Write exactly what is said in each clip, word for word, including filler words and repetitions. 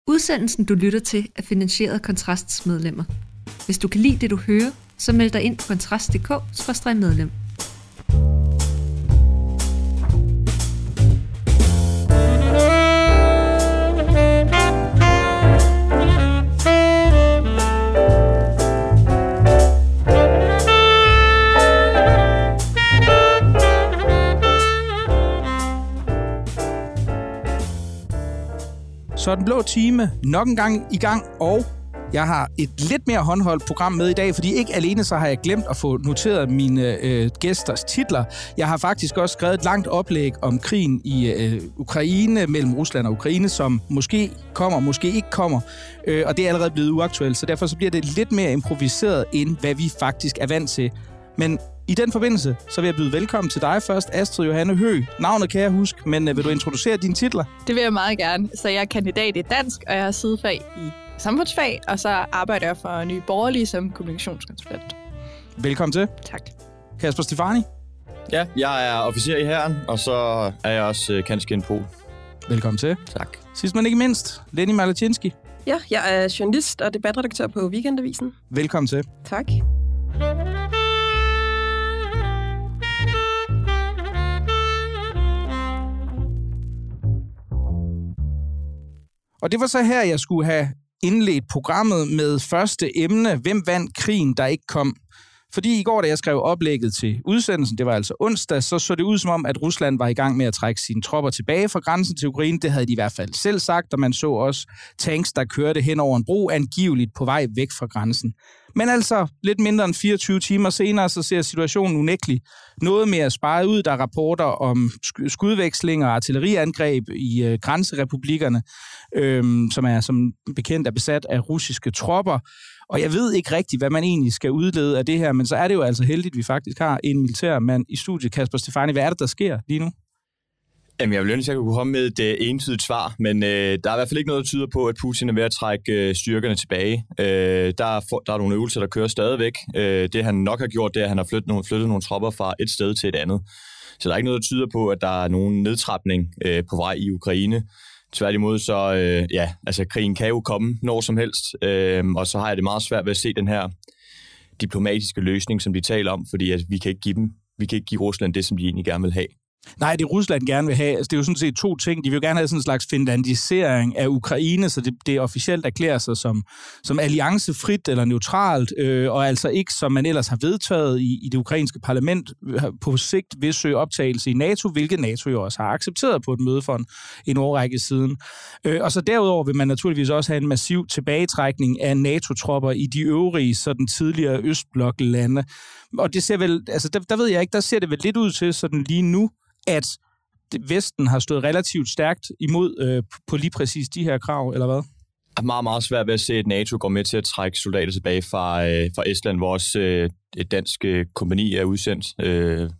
Udsendelsen, du lytter til, er finansieret af Kontrasts medlemmer. Hvis du kan lide det, du hører, så meld dig ind på kontrast punktum d k skråstreg medlem. Så er den blå time nok en gang i gang, og jeg har et lidt mere håndholdt program med i dag, fordi ikke alene så har jeg glemt at få noteret mine øh, gæsters titler. Jeg har faktisk også skrevet et langt oplæg om krigen i øh, Ukraine, mellem Rusland og Ukraine, som måske kommer, måske ikke kommer, øh, og det er allerede blevet uaktuelt, så derfor så bliver det lidt mere improviseret, end hvad vi faktisk er vant til. Men i den forbindelse, så vil jeg byde velkommen til dig først, Astrid Johanne Høgh. Navnet kan jeg huske, men vil du introducere dine titler? Det vil jeg meget gerne. Så jeg er kandidat i dansk, og jeg har sidefag i samfundsfag, og så arbejder jeg for Nye Borgerlige som kommunikationskonsulent. Velkommen til. Tak. Kasper Stefani. Ja, jeg er officer i hæren, og så er jeg også kanskje en pol. Velkommen til. Tak. Sidst men ikke mindst, Lenny Malatinski. Ja, jeg er journalist og debatredaktør på Weekendavisen. Velkommen til. Tak. Og det var så her, jeg skulle have indledt programmet med første emne, hvem vandt krigen, der ikke kom? Fordi i går, da jeg skrev oplægget til udsendelsen, det var altså onsdag, så så det ud som om, at Rusland var i gang med at trække sine tropper tilbage fra grænsen til Ukraine. Det havde de i hvert fald selv sagt, og man så også tanks, der kørte hen over en bro, angiveligt på vej væk fra grænsen. Men altså, lidt mindre end fireogtyve timer senere, så ser situationen unægtelig noget mere sparet ud. Der er rapporter om skudvekslinger og artilleriangreb i øh, grænserepublikkerne, øh, som er som bekendt er besat af russiske tropper. Og jeg ved ikke rigtigt, hvad man egentlig skal udlede af det her, men så er det jo altså heldigt, at vi faktisk har en militærmand i studiet. Kasper Stefani, hvad er det, der sker lige nu? Jamen, jeg vil ønske, at jeg kunne komme med et uh, entydigt svar, men uh, der er i hvert fald ikke noget, der tyder på, at Putin er ved at trække uh, styrkerne tilbage. Uh, der, er for, der er nogle øvelser, der kører stadigvæk. Uh, det, han nok har gjort, det er, at han har flyttet nogle, flyttet nogle tropper fra et sted til et andet. Så der er ikke noget, der tyder på, at der er nogen nedtrapning uh, på vej i Ukraine. Tværtimod, så øh, ja, altså krigen kan jo komme når som helst, øh, og så har jeg det meget svært ved at se den her diplomatiske løsning, som de taler om, fordi at vi kan ikke give dem, vi kan ikke give Rusland det, som de egentlig gerne vil have. Nej, det Rusland gerne vil have, altså det er jo sådan set to ting. De vil jo gerne have sådan en slags finlandisering af Ukraine, så det, det officielt erklærer sig som, som alliancefrit eller neutralt, øh, og altså ikke, som man ellers har vedtaget i, i det ukrainske parlament, på sigt vil søge optagelse i NATO, hvilket NATO jo også har accepteret på et møde for en, en årrække siden. Øh, og så derudover vil man naturligvis også have en massiv tilbagetrækning af NATO-tropper i de øvrige sådan tidligere Østblok-lande. Og det ser vel, altså der, der ved jeg ikke, der ser det vel lidt ud til sådan lige nu, at Vesten har stået relativt stærkt imod øh, på lige præcis de her krav, eller hvad? Det er meget, meget svært ved at se, at NATO går med til at trække soldater tilbage fra, øh, fra Estland, hvor også øh, et dansk øh, kompagni er udsendt. Øh,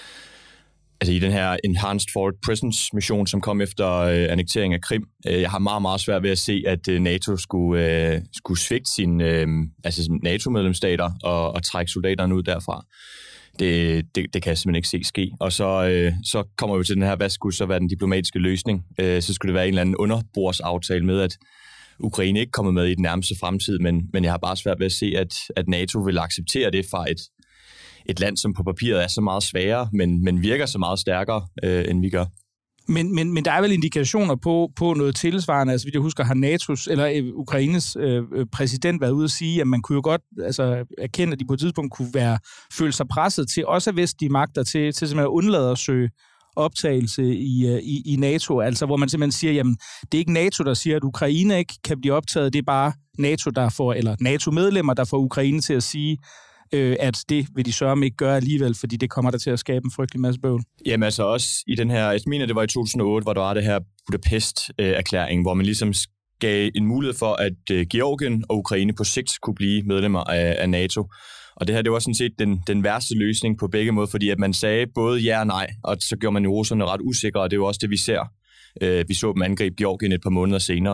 altså i den her Enhanced Forward Presence-mission, som kom efter øh, annektering af Krim. Øh, jeg har meget, meget svært ved at se, at øh, NATO skulle, øh, skulle svigte sine øh, altså NATO-medlemsstater og, og trække soldaterne ud derfra. Det, det, det kan jeg simpelthen ikke se ske. Og så, øh, så kommer vi til den her, hvad skulle så være den diplomatiske løsning? Øh, så skulle det være en eller anden underbordsaftale med, at Ukraine ikke kommer med i den nærmeste fremtid, men, men jeg har bare svært ved at se, at, at NATO vil acceptere det fra et, et land, som på papiret er så meget sværere, men, men virker så meget stærkere, øh, end vi gør. Men, men, men der er vel indikationer på, på noget tilsvarende. Altså, hvis jeg husker, har N A T O's eller øh, Ukraines øh, præsident været ude at sige, at man kunne jo godt altså, erkende, at de på et tidspunkt kunne være føle sig presset til, også af vestlige magter, til, til simpelthen at undlade at søge optagelse i, i, i NATO. Altså, hvor man simpelthen siger, jamen, det er ikke NATO, der siger, at Ukraine ikke kan blive optaget, det er bare NATO, der får, eller NATO-medlemmer, der får Ukraine til at sige, at det vil de sørge ikke gøre alligevel, fordi det kommer der til at skabe en frygtelig masse bøvl. Jamen altså også i den her, jeg mener det var i to tusind og otte, hvor der var det her Budapest-erklæring, hvor man ligesom gav en mulighed for, at Georgien og Ukraine på sigt kunne blive medlemmer af, af NATO. Og det her, det var sådan set den, den værste løsning på begge måder, fordi at man sagde både ja og nej, og så gjorde man jo russerne ret usikre, og det er jo også det, vi ser. Vi så dem angribe Georgien et par måneder senere.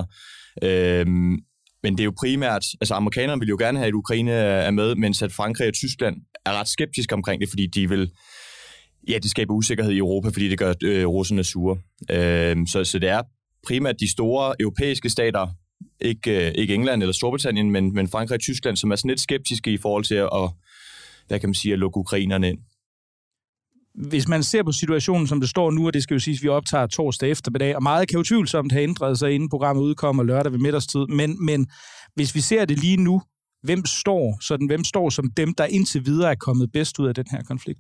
Men det er jo primært, altså amerikanerne vil jo gerne have, at Ukraine er med, mens at Frankrig og Tyskland er ret skeptiske omkring det, fordi de vil, ja, det skaber usikkerhed i Europa, fordi det gør øh, russerne sure. Øh, så, så det er primært de store europæiske stater, Ikke, øh, ikke England eller Storbritannien, men, men Frankrig og Tyskland, som er sådan lidt skeptiske i forhold til at, hvad kan man sige, at lukke ukrainerne ind. Hvis man ser på situationen, som det står nu, og det skal jo siges, at vi optager torsdag eftermiddag, og meget kan jo tvivlsomt have ændret sig, inden programmet udkommer lørdag ved middagstid, men, men hvis vi ser det lige nu, hvem står, sådan, hvem står som dem, der indtil videre er kommet bedst ud af den her konflikt?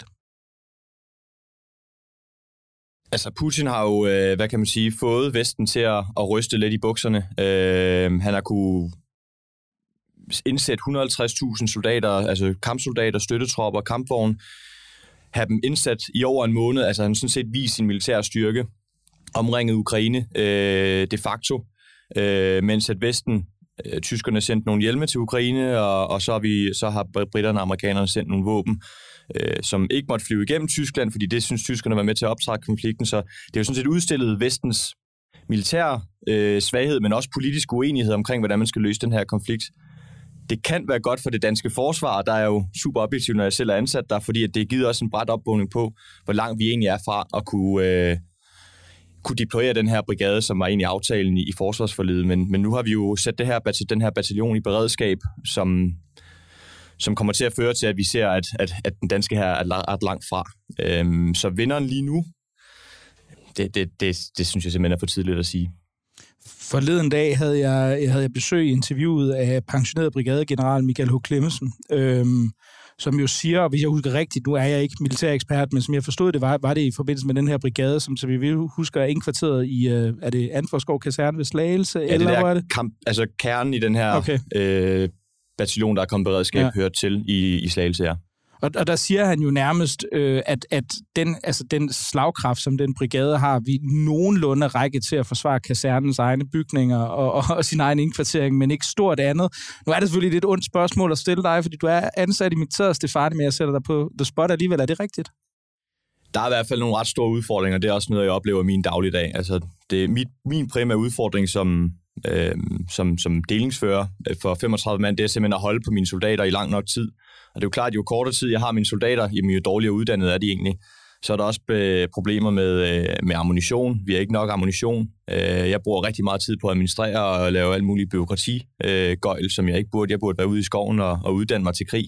Altså, Putin har jo, øh, hvad kan man sige, fået Vesten til at, at ryste lidt i bukserne. Øh, han har kunne indsætte et hundrede og halvtreds tusind soldater, altså kampsoldater, støttetropper, kampvogne, have dem indsat i over en måned. Altså, han har sådan set vist sin militære styrke, omringet Ukraine øh, de facto, øh, mens at Vesten, øh, tyskerne sendt nogle hjelme til Ukraine, og, og så, har vi, så har britterne og amerikanerne sendt nogle våben, øh, som ikke måtte flyve igennem Tyskland, fordi det synes tyskerne var med til at optrække konflikten. Så det er jo sådan set udstillet Vestens militære øh, svaghed, men også politisk uenighed omkring, hvordan man skal løse den her konflikt. Det kan være godt for det danske forsvar, der er jo super objektivt, når jeg selv er ansat der, fordi at det giver også en brat opvågning på, hvor langt vi egentlig er fra at kunne, øh, kunne deployere den her brigade, som var egentlig aftalen i, i forsvarsforliget. Men, men nu har vi jo sat det her, den her bataljon i beredskab, som, som kommer til at føre til, at vi ser, at, at, at den danske her er ret langt fra. Øhm, så vinderen lige nu, det, det, det, det synes jeg simpelthen er for tidligt at sige. Forleden dag havde jeg, havde jeg besøg i interviewet af pensioneret brigadegeneral Michael H. Clemmensen, øhm, som jo siger, og hvis jeg husker rigtigt, nu er jeg ikke militærekspert, men som jeg forstod det, var, var det i forbindelse med den her brigade, som så vi husker er indkvarteret i, øh, er det Antvorskov Kaserne ved Slagelse? Ja, eller det hvor er er det? Kamp, altså kernen i den her okay. øh, bataljon, der er kommet beredskab, ja. hørt til i, i Slagelse, ja. Og, og der siger han jo nærmest, øh, at, at den, altså den slagkraft, som den brigade har, vi nogenlunde række til at forsvare kasernens egne bygninger og, og, og sin egen indkvartering, men ikke stort andet. Nu er det selvfølgelig lidt ondt spørgsmål at stille dig, fordi du er ansat i militæret, Stefanie, men jeg sætter dig på the spot alligevel. Er det rigtigt? Der er i hvert fald nogle ret store udfordringer. Det er også noget, jeg oplever i min dagligdag. Altså, det er mit, min primære udfordring som, øh, som, som delingsfører for femogtredive mand, det er simpelthen at holde på mine soldater i lang nok tid. Og det er jo klart, at jo kortere tid jeg har mine soldater, jo dårligere uddannet er de egentlig. Så er der også øh, problemer med, øh, med ammunition. Vi har ikke nok ammunition. Øh, jeg bruger rigtig meget tid på at administrere og lave alt muligt byråkrati-gøjl, øh, som jeg ikke burde. Jeg burde være ude i skoven og, og uddanne mig til krig.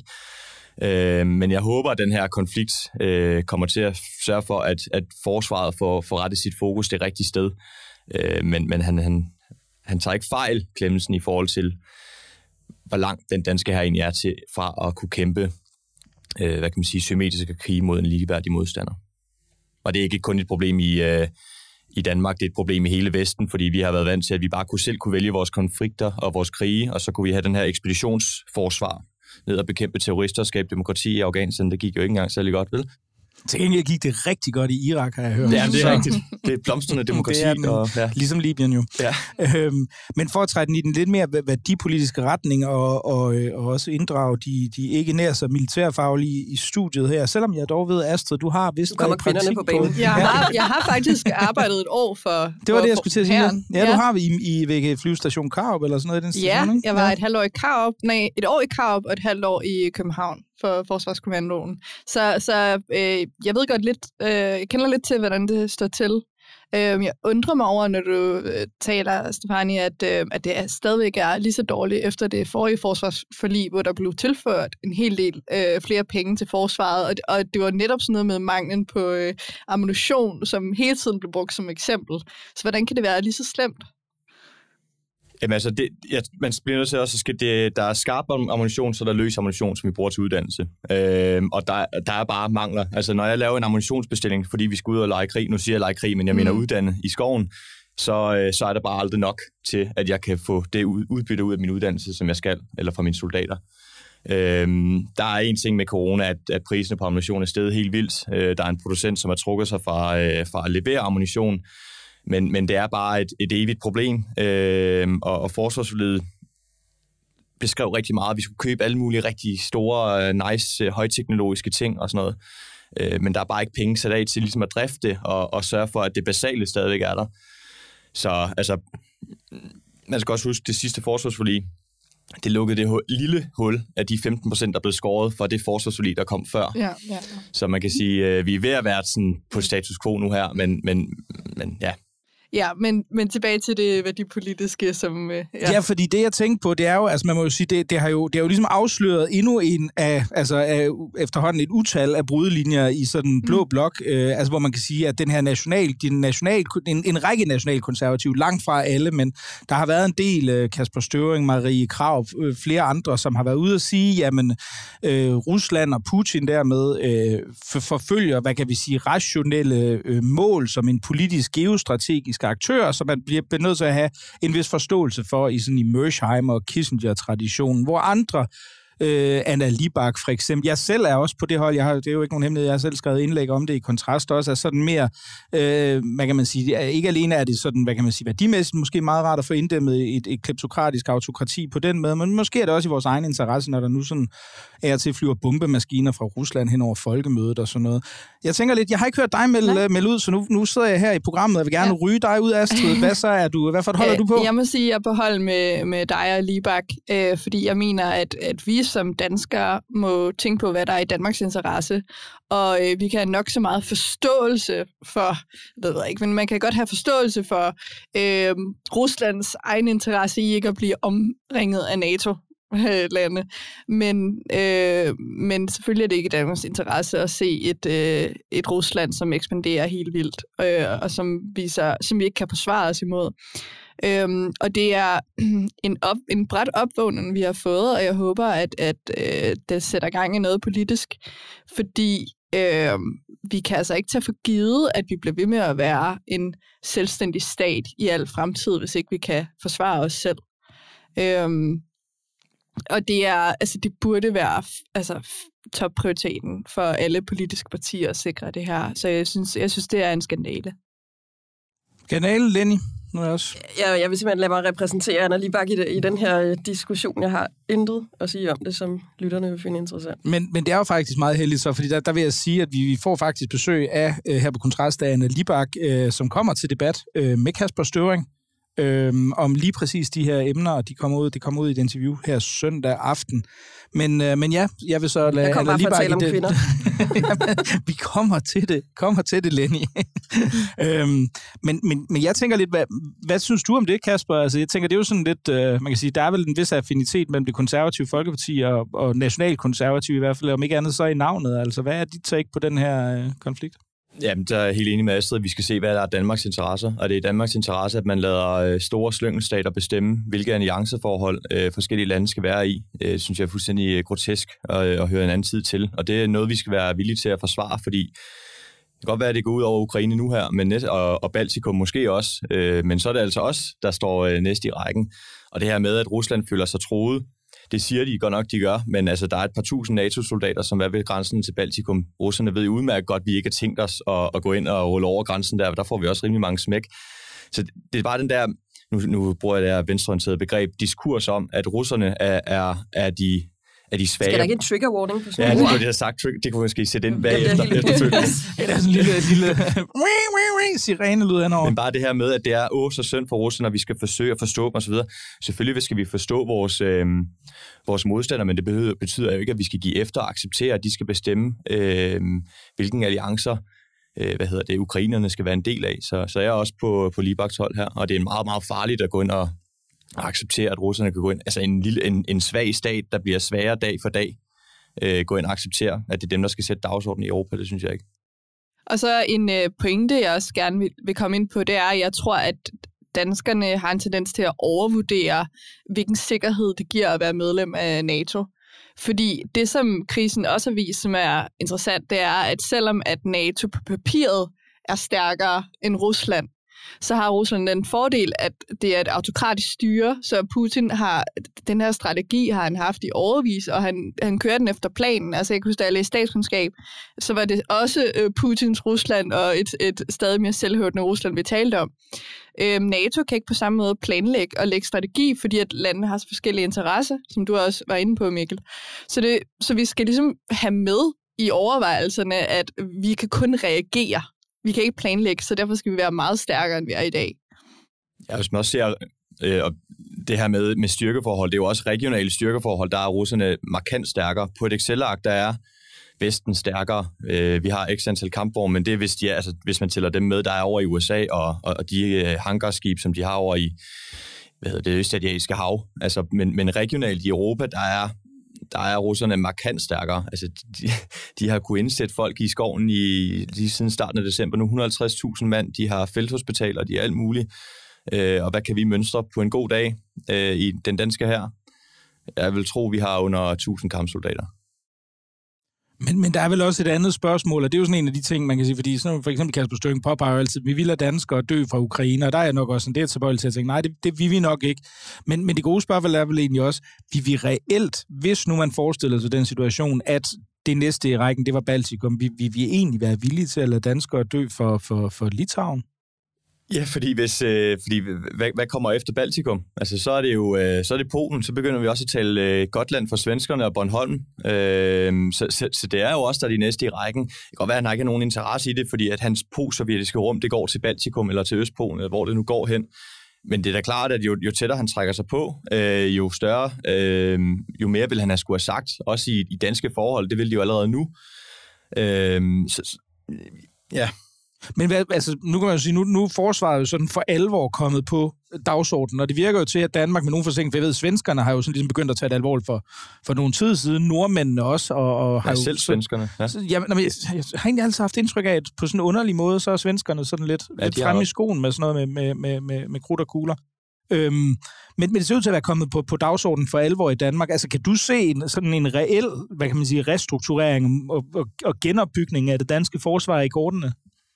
Øh, men jeg håber, at den her konflikt øh, kommer til at sørge for, at, at forsvaret får, får rettet sit fokus det rigtige sted. Øh, men men han, han, han tager ikke fejl, Clemmensen, i forhold til, hvor langt den danske her egentlig er til fra at kunne kæmpe, øh, hvad kan man sige, symmetriske krige mod en ligeværdig modstander. Og det er ikke kun et problem i, øh, i Danmark, det er et problem i hele Vesten, fordi vi har været vant til, at vi bare kunne selv kunne vælge vores konflikter og vores krige, og så kunne vi have den her ekspeditionsforsvar ned og bekæmpe terrorister og skabe demokrati i Afghanistan. Det gik jo ikke engang særlig godt, vel? Til gengæld gik det rigtig godt i Irak, har jeg hørt. Ja, det er rigtigt. Det er blomstrende demokrati. Det er den, og, ja. Ligesom Libyen jo. Ja. Øhm, men for at træde den i den lidt mere værdipolitiske retning, og, og, og også inddrage de, de ikke nær så militærfaglige i studiet her, selvom jeg dog ved, Astrid, du har vist været praktik på banen. Jeg har, jeg har faktisk arbejdet et år for Det var for, det, jeg skulle til at sige. Ja, ja, du har i, i ved flyvestation Karup eller sådan noget i den station, ja, ikke? jeg var ja. et halvt år i Karup, nej, et år i Karup og et halvt år i København for Forsvarskommandoen. Så, så øh, jeg ved godt lidt, øh, jeg kender lidt til, hvordan det står til. Øh, jeg undrer mig over, når du øh, taler, Stefanie, at, øh, at det er, stadigvæk er lige så dårligt efter det forrige forsvarsforlig, hvor der blev tilført en hel del øh, flere penge til forsvaret, og, og det var netop sådan noget med manglen på øh, ammunition, som hele tiden blev brugt som eksempel. Så hvordan kan det være lige så slemt? Jamen altså, det, ja, man bliver nødt til også, at det, der er skarp ammunition, så der er løs ammunition, som vi bruger til uddannelse. Øh, og der, der er bare mangler. Altså, når jeg laver en ammunitionsbestilling, fordi vi skal ud og lege krig, nu siger jeg lege krig, men jeg mener mm. uddanne i skoven, så, så er det bare aldrig nok til, at jeg kan få det udbytte ud af min uddannelse, som jeg skal, eller fra mine soldater. Øh, der er en ting med corona, at, at priserne på ammunition er steget helt vildt. Øh, der er en producent, som har trukket sig fra, øh, fra at levere ammunition, Men, men det er bare et, et evigt problem, øh, og, og forsvarsforliget beskrev rigtig meget, at vi skulle købe alle mulige rigtig store, nice, højteknologiske ting og sådan noget. Øh, men der er bare ikke penge sat af til ligesom at drifte det, og, og sørge for, at det basale stadigvæk er der. Så altså, man skal også huske, det sidste forsvarsforlig, det lukkede det lille hul af de femten procent, der blev skåret fra det forsvarsforlig, der kom før. Ja, ja, ja. Så man kan sige, at vi er ved at være sådan på status quo nu her, men, men, men ja. Ja, men, men tilbage til det værdipolitiske, som... Ja. ja, fordi det, jeg tænkte på, det er jo, altså man må jo sige, det, det har jo, det har jo ligesom afsløret endnu en af, altså af, efterhånden et utal af brudlinjer i sådan en blå mm. blok, øh, altså hvor man kan sige, at den her national, den national, en, en række nationalkonservative, langt fra alle, men der har været en del, øh, Kasper Støvring, Marie Krarup, øh, flere andre, som har været ude at sige, jamen, øh, Rusland og Putin dermed øh, for, forfølger, hvad kan vi sige, rationelle øh, mål som en politisk geostrategisk aktør, som man bliver nødt til at have en vis forståelse for i sådan i Mearsheimer og Kissinger-traditionen, hvor andre, øh, Anna Libak for eksempel, jeg selv er også på det hold, jeg har, det er jo ikke nogen hemmelighed, jeg har selv skrevet indlæg om det i Kontrast også, er sådan mere, øh, hvad kan man sige, ikke alene er det sådan, hvad kan man sige, værdimæssigt måske meget rart at få inddæmmet et, et kleptokratisk autokrati på den måde, men måske er det også i vores egen interesse, når der nu sådan er til flyver bombemaskiner fra Rusland hen over folkemødet og sådan noget. Jeg tænker lidt, jeg har ikke hørt dig melde, melde ud, så nu, nu sidder jeg her i programmet, og vil gerne ja. ryge dig ud, Astrid. Hvad så er du? Hvad for et hold er du på? Jeg må sige, at jeg er på hold med, med dig og Libak, øh, fordi jeg mener, at, at vi som danskere må tænke på, hvad der er i Danmarks interesse, og øh, vi kan have nok så meget forståelse for, det ved jeg ikke, men man kan godt have forståelse for øh, Ruslands egen interesse i ikke at blive omringet af NATO. lande. Men, øh, men selvfølgelig er det ikke i Danmarks interesse at se et, øh, et Rusland, som ekspanderer helt vildt, øh, og som, viser, som vi ikke kan forsvare os imod. Øhm, og det er en, op, en bræt opvågning, vi har fået, og jeg håber, at, at øh, det sætter gang i noget politisk, fordi øh, vi kan altså ikke tage for givet, at vi bliver ved med at være en selvstændig stat i al fremtid, hvis ikke vi kan forsvare os selv. Øhm, Og det er, altså det burde være altså topprioriteten for alle politiske partier at sikre det her. Så jeg synes, jeg synes det er en skandale. Skandale, Lenny? Nu er også. Ja, jeg vil simpelthen lade mig repræsentere Anna Libak i, det, i den her diskussion. Jeg har intet at sige om det, som lytterne vil finde interessant. Men, men det er jo faktisk meget heldigt så, fordi der, der vil jeg sige, at vi, vi får faktisk besøg af, uh, her på Kontrast, af Anna Libak, uh, som kommer til debat uh, med Kasper Støvring. Øhm, om lige præcis de her emner, og de kommer ud, det kommer ud i et interview her søndag aften. Men, øh, men ja, jeg vil så lade... Jeg kommer bare for at tale om det. Kvinder. Jamen, vi kommer til det, kommer til det, Lenny. øhm, men, men, men jeg tænker lidt, hvad, hvad synes du om det, Kasper? Altså, jeg tænker, det er jo sådan lidt, øh, man kan sige, der er vel en vis affinitet mellem det konservative Folkeparti og, og nationalkonservative i hvert fald, om ikke andet så i navnet. Altså, hvad er dit take på den her øh, konflikt? Jamen, der er jeg helt enig med Astrid, at vi skal se, hvad der er Danmarks interesser. Og det er Danmarks interesse, at man lader store slyngelstater bestemme, hvilke allianceforhold øh, forskellige lande skal være i. Det øh, synes jeg er fuldstændig grotesk at, at høre en anden tid til. Og det er noget, vi skal være villige til at forsvare, fordi det kan godt være, at det går ud over Ukraine nu her, men næste, og, og Baltikum måske også. Øh, men så er det altså os, der står øh, næste i rækken. Og det her med, at Rusland føler sig truet, det siger de godt nok, de gør, men altså, der er et par tusind NATO-soldater, som er ved grænsen til Baltikum. Russerne ved jo udmærket godt, at vi ikke har tænkt os at, at gå ind og rulle over grænsen der, der får vi også rimelig mange smæk. Så det er bare den der, nu, nu bruger jeg det her venstreorienterede begreb, diskurs om, at russerne er, er, er de... Er de svage. Skal der ikke en trigger warning på sådan Ja, det kunne de have sagt. Det kunne måske sætte ind bagefter. Ja, det er sådan en lille, lille sirene-lyd henover. Men bare det her med, at det er åh, så synd for russerne, og vi skal forsøge at forstå dem osv. Selvfølgelig skal vi forstå vores, øh, vores modstandere, men det betyder, betyder jo ikke, at vi skal give efter og acceptere, at de skal bestemme, øh, hvilken alliancer øh, hvad hedder det, ukrainerne skal være en del af. Så, så jeg er også på, på Libaks hold her, og det er meget, meget farligt at gå ind og og acceptere, at russerne kan gå ind, altså en, lille, en, en svag stat, der bliver sværere dag for dag, øh, gå ind og acceptere, at det er dem, der skal sætte dagsordenen i Europa, det synes jeg ikke. Og så en øh, pointe, jeg også gerne vil, vil komme ind på, det er, at jeg tror, at danskerne har en tendens til at overvurdere, hvilken sikkerhed det giver at være medlem af NATO. Fordi det, som krisen også har vist, som er interessant, det er, at selvom at NATO på papiret er stærkere end Rusland, så har Rusland den fordel, at det er et autokratisk styre, så Putin har, den her strategi har han haft i årevis, og han, han kører den efter planen. Altså jeg kunne huske, da jeg læste statskundskab, så var det også øh, Putins Rusland og et, et stadig mere selvhørende Rusland, vi talte om. Øh, NATO kan ikke på samme måde planlægge og lægge strategi, fordi at landene har så forskellige interesser, som du også var inde på, Mikkel. Så, det, så vi skal ligesom have med i overvejelserne, at vi kan kun reagere. Vi kan ikke planlægge, så derfor skal vi være meget stærkere, end vi er i dag. Ja, hvis man også ser øh, det her med, med styrkeforhold, det er jo også regionale styrkeforhold, der er russerne markant stærkere. På et Excel-ark, der er Vesten stærkere. Øh, vi har x antal kampvogne, men det er, hvis, de er, altså, hvis man tæller dem med, der er over i U S A, og, og, og de øh, hangarskib, som de har over i hvad hedder det østasiatiske hav. Altså, men, men regionalt i Europa, der er, der er russerne markant stærkere. Altså, de, de har kunnet indsætte folk i skoven i, lige siden starten af december. Nu et hundrede og halvtreds tusind mand, de har felthospitaler, de er alt muligt. Øh, og hvad kan vi mønstre på en god dag øh, i den danske hær? Jeg vil tro, vi har under tusind kampsoldater. Men, men der er vel også et andet spørgsmål, og det er jo sådan en af de ting, man kan sige, fordi sådan, for eksempel Kasper Støring påpeger jo altid, vi vil lade danskere dø fra Ukraine, og der er jeg nok også sådan, det er tilbøjelig til at tænke, nej, det, det vil vi nok ikke. Men, men det gode spørgsmål er vel egentlig også, vi vi reelt, hvis nu man forestiller sig den situation, at det næste i rækken, det var Baltikum, vi vi, vi egentlig være villige til at lade danskere dø for, for, for Litauen? Ja, fordi hvis øh, fordi hvad, hvad kommer efter Baltikum? Altså så er det jo øh, så er det Polen, så begynder vi også at tale øh, Gotland for svenskerne og Bornholm. Øh, så, så, så det er jo også der de næste i rækken. Det kan godt være, at han ikke har nogen interesse i det, fordi at hans postsovjetiske rum, det går til Baltikum eller til Østpolen, eller hvor det nu går hen. Men det er da klart, at jo, jo tættere han trækker sig på, øh, jo større, øh, jo mere vil han have skulle have sagt, også i, i danske forhold. Det vil de jo allerede nu. Øh, så, ja. Men hvad, altså, nu kan man jo sige, nu, nu er forsvaret jo sådan for alvor kommet på dagsordenen, og det virker jo til, at Danmark med nogle forsinkelser, for jeg ved, svenskerne har jo sådan ligesom begyndt at tage det alvorligt for, for nogle tid siden, nordmændene også, og, og har ja, jo selv svenskerne. Ja. Så, jamen, jeg, jeg har egentlig altid haft indtryk af, at på sådan en underlig måde, så er svenskerne sådan lidt, ja, lidt fremme i skoen med sådan noget med, med, med, med, med krudt og kugler. Øhm, men, men det ser ud til at være kommet på, på dagsordenen for alvor i Danmark. Altså, kan du se en, sådan en reel, hvad kan man sige, restrukturering og, og, og genopbygning af det danske forsvar i kortene?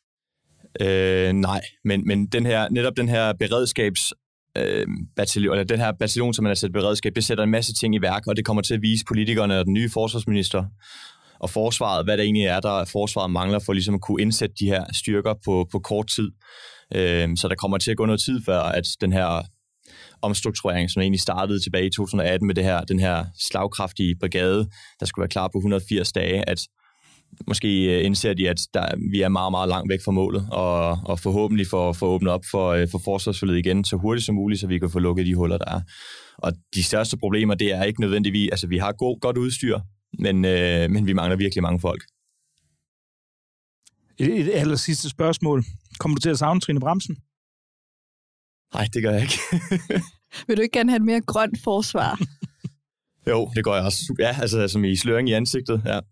Øh, nej, men, men den her, netop den her beredskabs øh, bataljon, eller den her bataljon, som man har sat beredskab, det sætter en masse ting i værk, og det kommer til at vise politikerne og den nye forsvarsminister og forsvaret, hvad det egentlig er, der forsvaret mangler for ligesom at kunne indsætte de her styrker på, på kort tid. Øh, så der kommer til at gå noget tid før, at den her omstrukturering, som egentlig startede tilbage i to tusind og atten med det her, den her slagkraftige brigade, der skulle være klar på et hundrede og firs dage, at måske indser de, at der, vi er meget, meget langt væk fra målet, og, og forhåbentlig får for åbnet op for, for forsvarsforledet igen så hurtigt som muligt, så vi kan få lukket de huller, der er. Og de største problemer, det er ikke nødvendigvis, altså vi har god, godt udstyr, men, øh, men vi mangler virkelig mange folk. Et, et aller sidste spørgsmål. Kommer du til at savne Trine Bramsen? Nej, det gør jeg ikke. Vil du ikke gerne have et mere grønt forsvar? Jo, det gør jeg også. Ja, altså som i sløring i ansigtet, ja.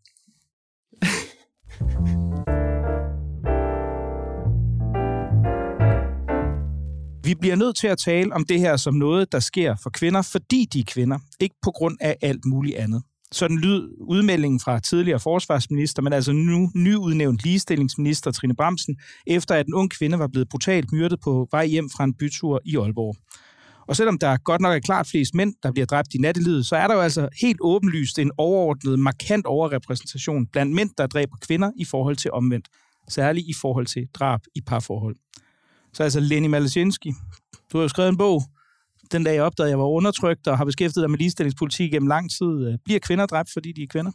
Vi bliver nødt til at tale om det her som noget, der sker for kvinder, fordi de er kvinder, ikke på grund af alt muligt andet. Sådan lyd udmeldingen fra tidligere forsvarsminister, men altså nu nyudnævnt ligestillingsminister Trine Bramsen, efter at en ung kvinde var blevet brutalt myrdet på vej hjem fra en bytur i Aalborg. Og selvom der godt nok er klart flest mænd, der bliver dræbt i nattelivet, så er der jo altså helt åbenlyst en overordnet, markant overrepræsentation blandt mænd, der dræber kvinder i forhold til omvendt. Særligt i forhold til drab i parforhold. Så altså Lenny Malasinski, du har jo skrevet en bog, den dag jeg opdagede, at jeg var undertrykt og har beskæftiget dig med ligestillingspolitik gennem lang tid. Bliver kvinder dræbt, fordi de er kvinder?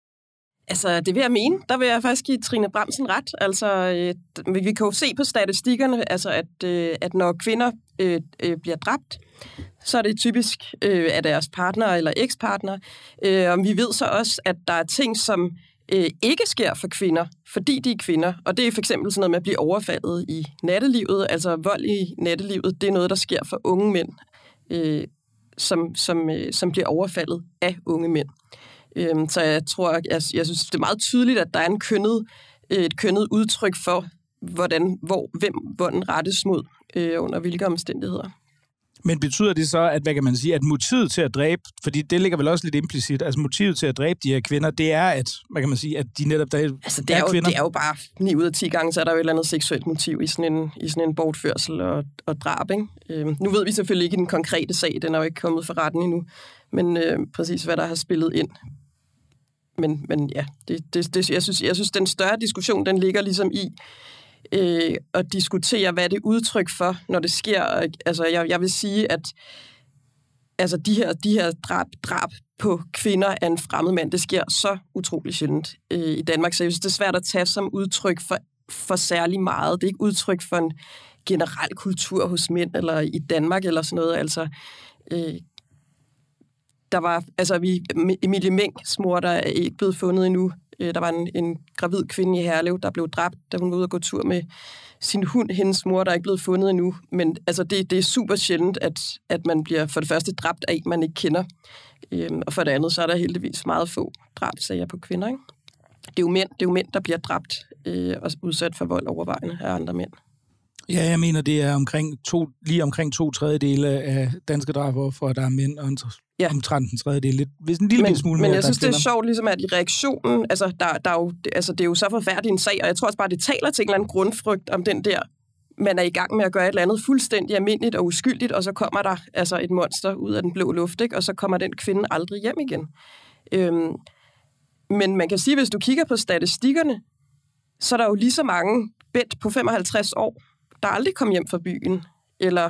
Altså, det vil jeg mene. Der vil jeg faktisk give Trine Bramsen ret. Altså, øh, vi kan jo se på statistikkerne, altså at, øh, at når kvinder øh, øh, bliver dræbt, så er det typisk øh, af deres partner eller ekspartner. Øh, og vi ved så også, at der er ting, som øh, ikke sker for kvinder, fordi de er kvinder. Og det er for eksempel sådan noget med at blive overfaldet i nattelivet. Altså vold i nattelivet, det er noget, der sker for unge mænd, øh, som, som, øh, som bliver overfaldet af unge mænd. Øh, så jeg tror, jeg, jeg synes, det er meget tydeligt, at der er en kønnet, et kønnet udtryk for, hvordan, hvor, hvem volden rettes mod, øh, under hvilke omstændigheder. Men betyder det så, at, hvad kan man sige, at motivet til at dræbe, fordi det ligger vel også lidt implicit, altså motivet til at dræbe de her kvinder, det er, at, hvad kan man sige, at de netop der altså, det er, er jo, kvinder? Det er jo bare ni ud af ti gange, så er der jo et eller andet seksuelt motiv i sådan en, i sådan en bortførsel og, og drab, ikke? Øh, nu ved vi selvfølgelig ikke den konkrete sag, den er jo ikke kommet for retten endnu, men øh, præcis hvad der har spillet ind. Men, men ja, det, det, det, jeg, synes, jeg synes, den større diskussion, den ligger ligesom i øh, at diskutere, hvad det er udtryk for, når det sker. Altså, jeg, jeg vil sige, at altså, de her, de her drab, drab på kvinder af en fremmed mand, det sker så utrolig sjældent øh, i Danmark. Så jeg synes, det er svært at tage som udtryk for, for særlig meget. Det er ikke udtryk for en generel kultur hos mænd, eller i Danmark, eller sådan noget. Altså, øh, Der var, altså vi, Emilie Mengs mor, der er ikke blevet fundet endnu, Øh, der var en, en gravid kvinde i Herlev, der blev dræbt, da hun var ude at gå tur med sin hund. Hendes mor, der er ikke blevet fundet endnu. Men altså, det, det er super sjældent, at, at man bliver for det første dræbt af, man ikke kender. Øhm, og for det andet, så er der heldigvis meget få drabsager på kvinder. Ikke? Det er jo mænd, det er jo mænd der bliver dræbt øh, og udsat for vold overvejende af andre mænd. Ja, jeg mener, det er omkring to, lige omkring to tredjedele af danske drab, for der er mænd, og ja. omtrent en tredjedel. Lidt, hvis en lille men, smule men mere, jeg synes, det er sjovt, ligesom at i reaktionen, altså, der, der er jo, altså, det er jo så forfærdelig en sag, og jeg tror også bare, det taler til en eller anden grundfrygt om den der, man er i gang med at gøre et eller andet fuldstændig almindeligt og uskyldigt, og så kommer der altså et monster ud af den blå luft, ikke? Og så kommer den kvinde aldrig hjem igen. Øhm, men man kan sige, hvis du kigger på statistikkerne, så er der jo lige så mange Bent på femoghalvtreds år, der aldrig kom hjem fra byen, eller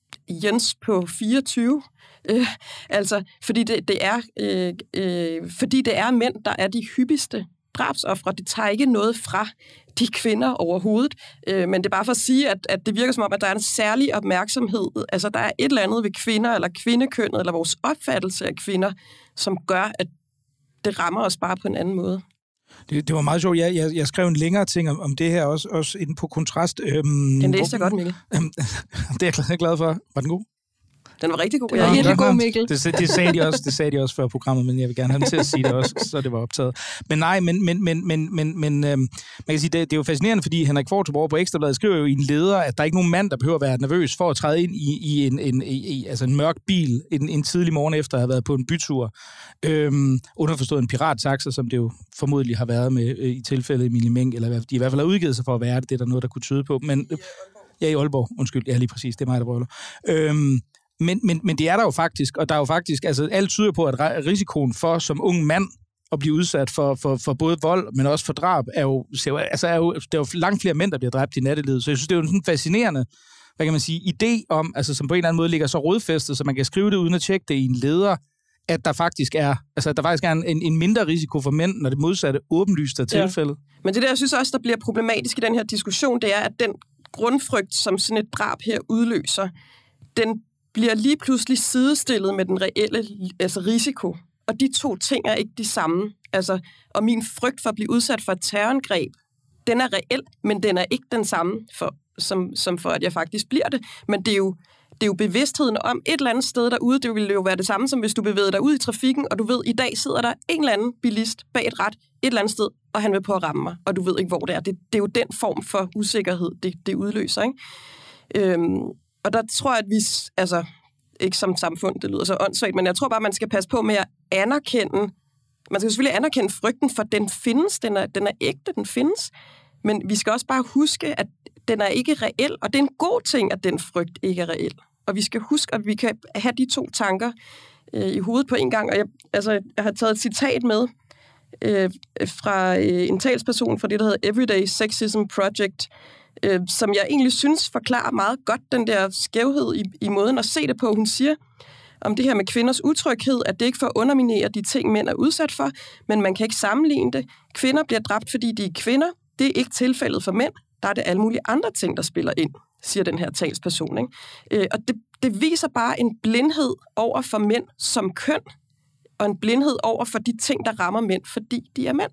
Jens på fireogtyve. Øh, altså, fordi det, det er, øh, øh, fordi det er mænd, der er de hyppigste drabsofre. Det tager ikke noget fra de kvinder overhovedet, øh, men det er bare for at sige, at, at det virker som om, at der er en særlig opmærksomhed. Altså, der er et eller andet ved kvinder, eller kvindekønnet, eller vores opfattelse af kvinder, som gør, at det rammer os bare på en anden måde. Det, det var meget sjovt. Jeg, jeg, jeg skrev en længere ting om, om det her, også, også inde på Kontrast. Øhm, den læste jeg godt, Mikkel. Øhm, det er jeg glad for. Var den god? Den var rigtig god. Det var virkelig god, Mikkel. Det, det, sagde de også, det sagde de også før programmet, men jeg vil gerne have dem til at sige det også, så det var optaget. Men nej, men, men, men, men, men, men øhm, man kan sige, det, det er jo fascinerende, fordi Henrik Kvartrup på Ekstrabladet skriver jo i en leder, at der er ikke nogen mand, der behøver at være nervøs for at træde ind i, i, en, en, i altså en mørk bil en, en tidlig morgen efter at have været på en bytur. Øhm, underforstået en pirattaxa, som det jo formodentlig har været med øh, i tilfældet Emilie Meng, eller de i hvert fald har udgivet sig for at være det. Det er der noget, der kunne tyde på. Men, øh, ja, i Aalborg. Undskyld. Ja, lige præcis. Det er mig, der brøler. Øhm, Men, men, men det er der jo faktisk, og der er jo faktisk, altså alt tyder på, at risikoen for som ung mand at blive udsat for, for, for både vold, men også for drab, er jo, altså er jo, der er jo langt flere mænd, der bliver dræbt i nattelivet. Så jeg synes, det er jo en sådan fascinerende, hvad kan man sige, idé om, altså som på en eller anden måde ligger så rodfæstet, så man kan skrive det uden at tjekke det i en leder, at der faktisk er, altså der faktisk er en, en mindre risiko for mænd, når det modsatte åbenlyst er tilfældet. Ja. Men det der, jeg synes også, der bliver problematisk i den her diskussion, det er, at den grundfrygt, som sådan et drab her udløser, den bliver lige pludselig sidestillet med den reelle altså risiko. Og de to ting er ikke de samme. Altså, og min frygt for at blive udsat for et terrorangreb, den er reel, men den er ikke den samme, for, som, som for at jeg faktisk bliver det. Men det er, jo, det er jo bevidstheden om et eller andet sted derude. Det ville jo være det samme, som hvis du bevæger dig ud i trafikken, og du ved, i dag sidder der en eller anden bilist bag et rat et eller andet sted, og han vil på at ramme mig, og du ved ikke, hvor det er. Det, det er jo den form for usikkerhed, det, det udløser, ikke? Øhm, Og der tror jeg, at vi, altså ikke som samfund, det lyder så åndssvagt, men jeg tror bare, man skal passe på med at anerkende, man skal selvfølgelig anerkende frygten, for den findes, den er, den er ægte, den findes, men vi skal også bare huske, at den er ikke reel, og det er en god ting, at den frygt ikke er reel. Og vi skal huske, at vi kan have de to tanker øh, i hovedet på en gang, og jeg, altså, jeg har taget et citat med øh, fra øh, en talsperson fra det, der hedder Everyday Sexism Project, Øh, som jeg egentlig synes forklarer meget godt den der skævhed i, i måden at se det på. Hun siger om det her med kvinders utryghed, at det ikke for at underminere de ting, mænd er udsat for, men man kan ikke sammenligne det. Kvinder bliver dræbt, fordi de er kvinder. Det er ikke tilfældet for mænd. Der er det alle mulige andre ting, der spiller ind, siger den her talsperson. Ikke? Øh, og det, det viser bare en blindhed over for mænd som køn, og en blindhed over for de ting, der rammer mænd, fordi de er mænd.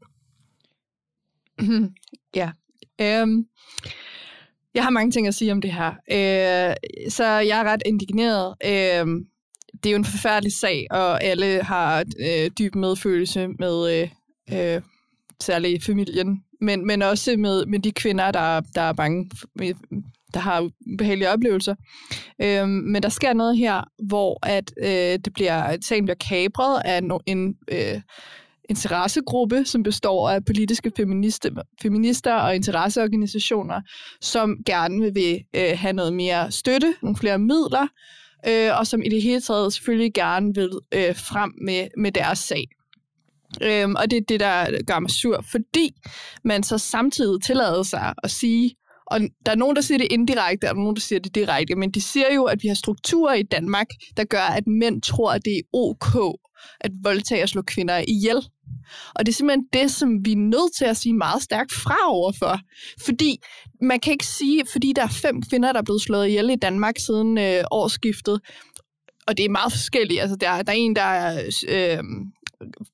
Mm-hmm. Ja. Um Jeg har mange ting at sige om det her. Øh, så jeg er ret indigneret. Øh, det er jo en forfærdelig sag, og alle har øh, dyb medfølelse med øh, øh, særligt familien, men, men også med, med de kvinder, der, der er bange, der har behagelige oplevelser. Øh, men der sker noget her, hvor at, øh, det bliver, sagen bliver kapret af en, en øh, interessegruppe, som består af politiske feminister, feminister og interesseorganisationer, som gerne vil øh, have noget mere støtte, nogle flere midler, øh, og som i det hele taget selvfølgelig gerne vil øh, frem med, med deres sag. Øhm, og det er det, der gør mig sur, fordi man så samtidig tillader sig at sige, og der er nogen, der siger det indirekte, og nogen, der siger det direkte, men de siger jo, at vi har strukturer i Danmark, der gør, at mænd tror, at det er ok at voldtage og slå kvinder ihjel. Og det er simpelthen det, som vi er nødt til at sige meget stærkt fra overfor. Fordi man kan ikke sige, fordi der er fem kvinder, der er blevet slået ihjel i Danmark siden øh, årsskiftet, og det er meget forskelligt. Altså, der, der er en, der er, øh,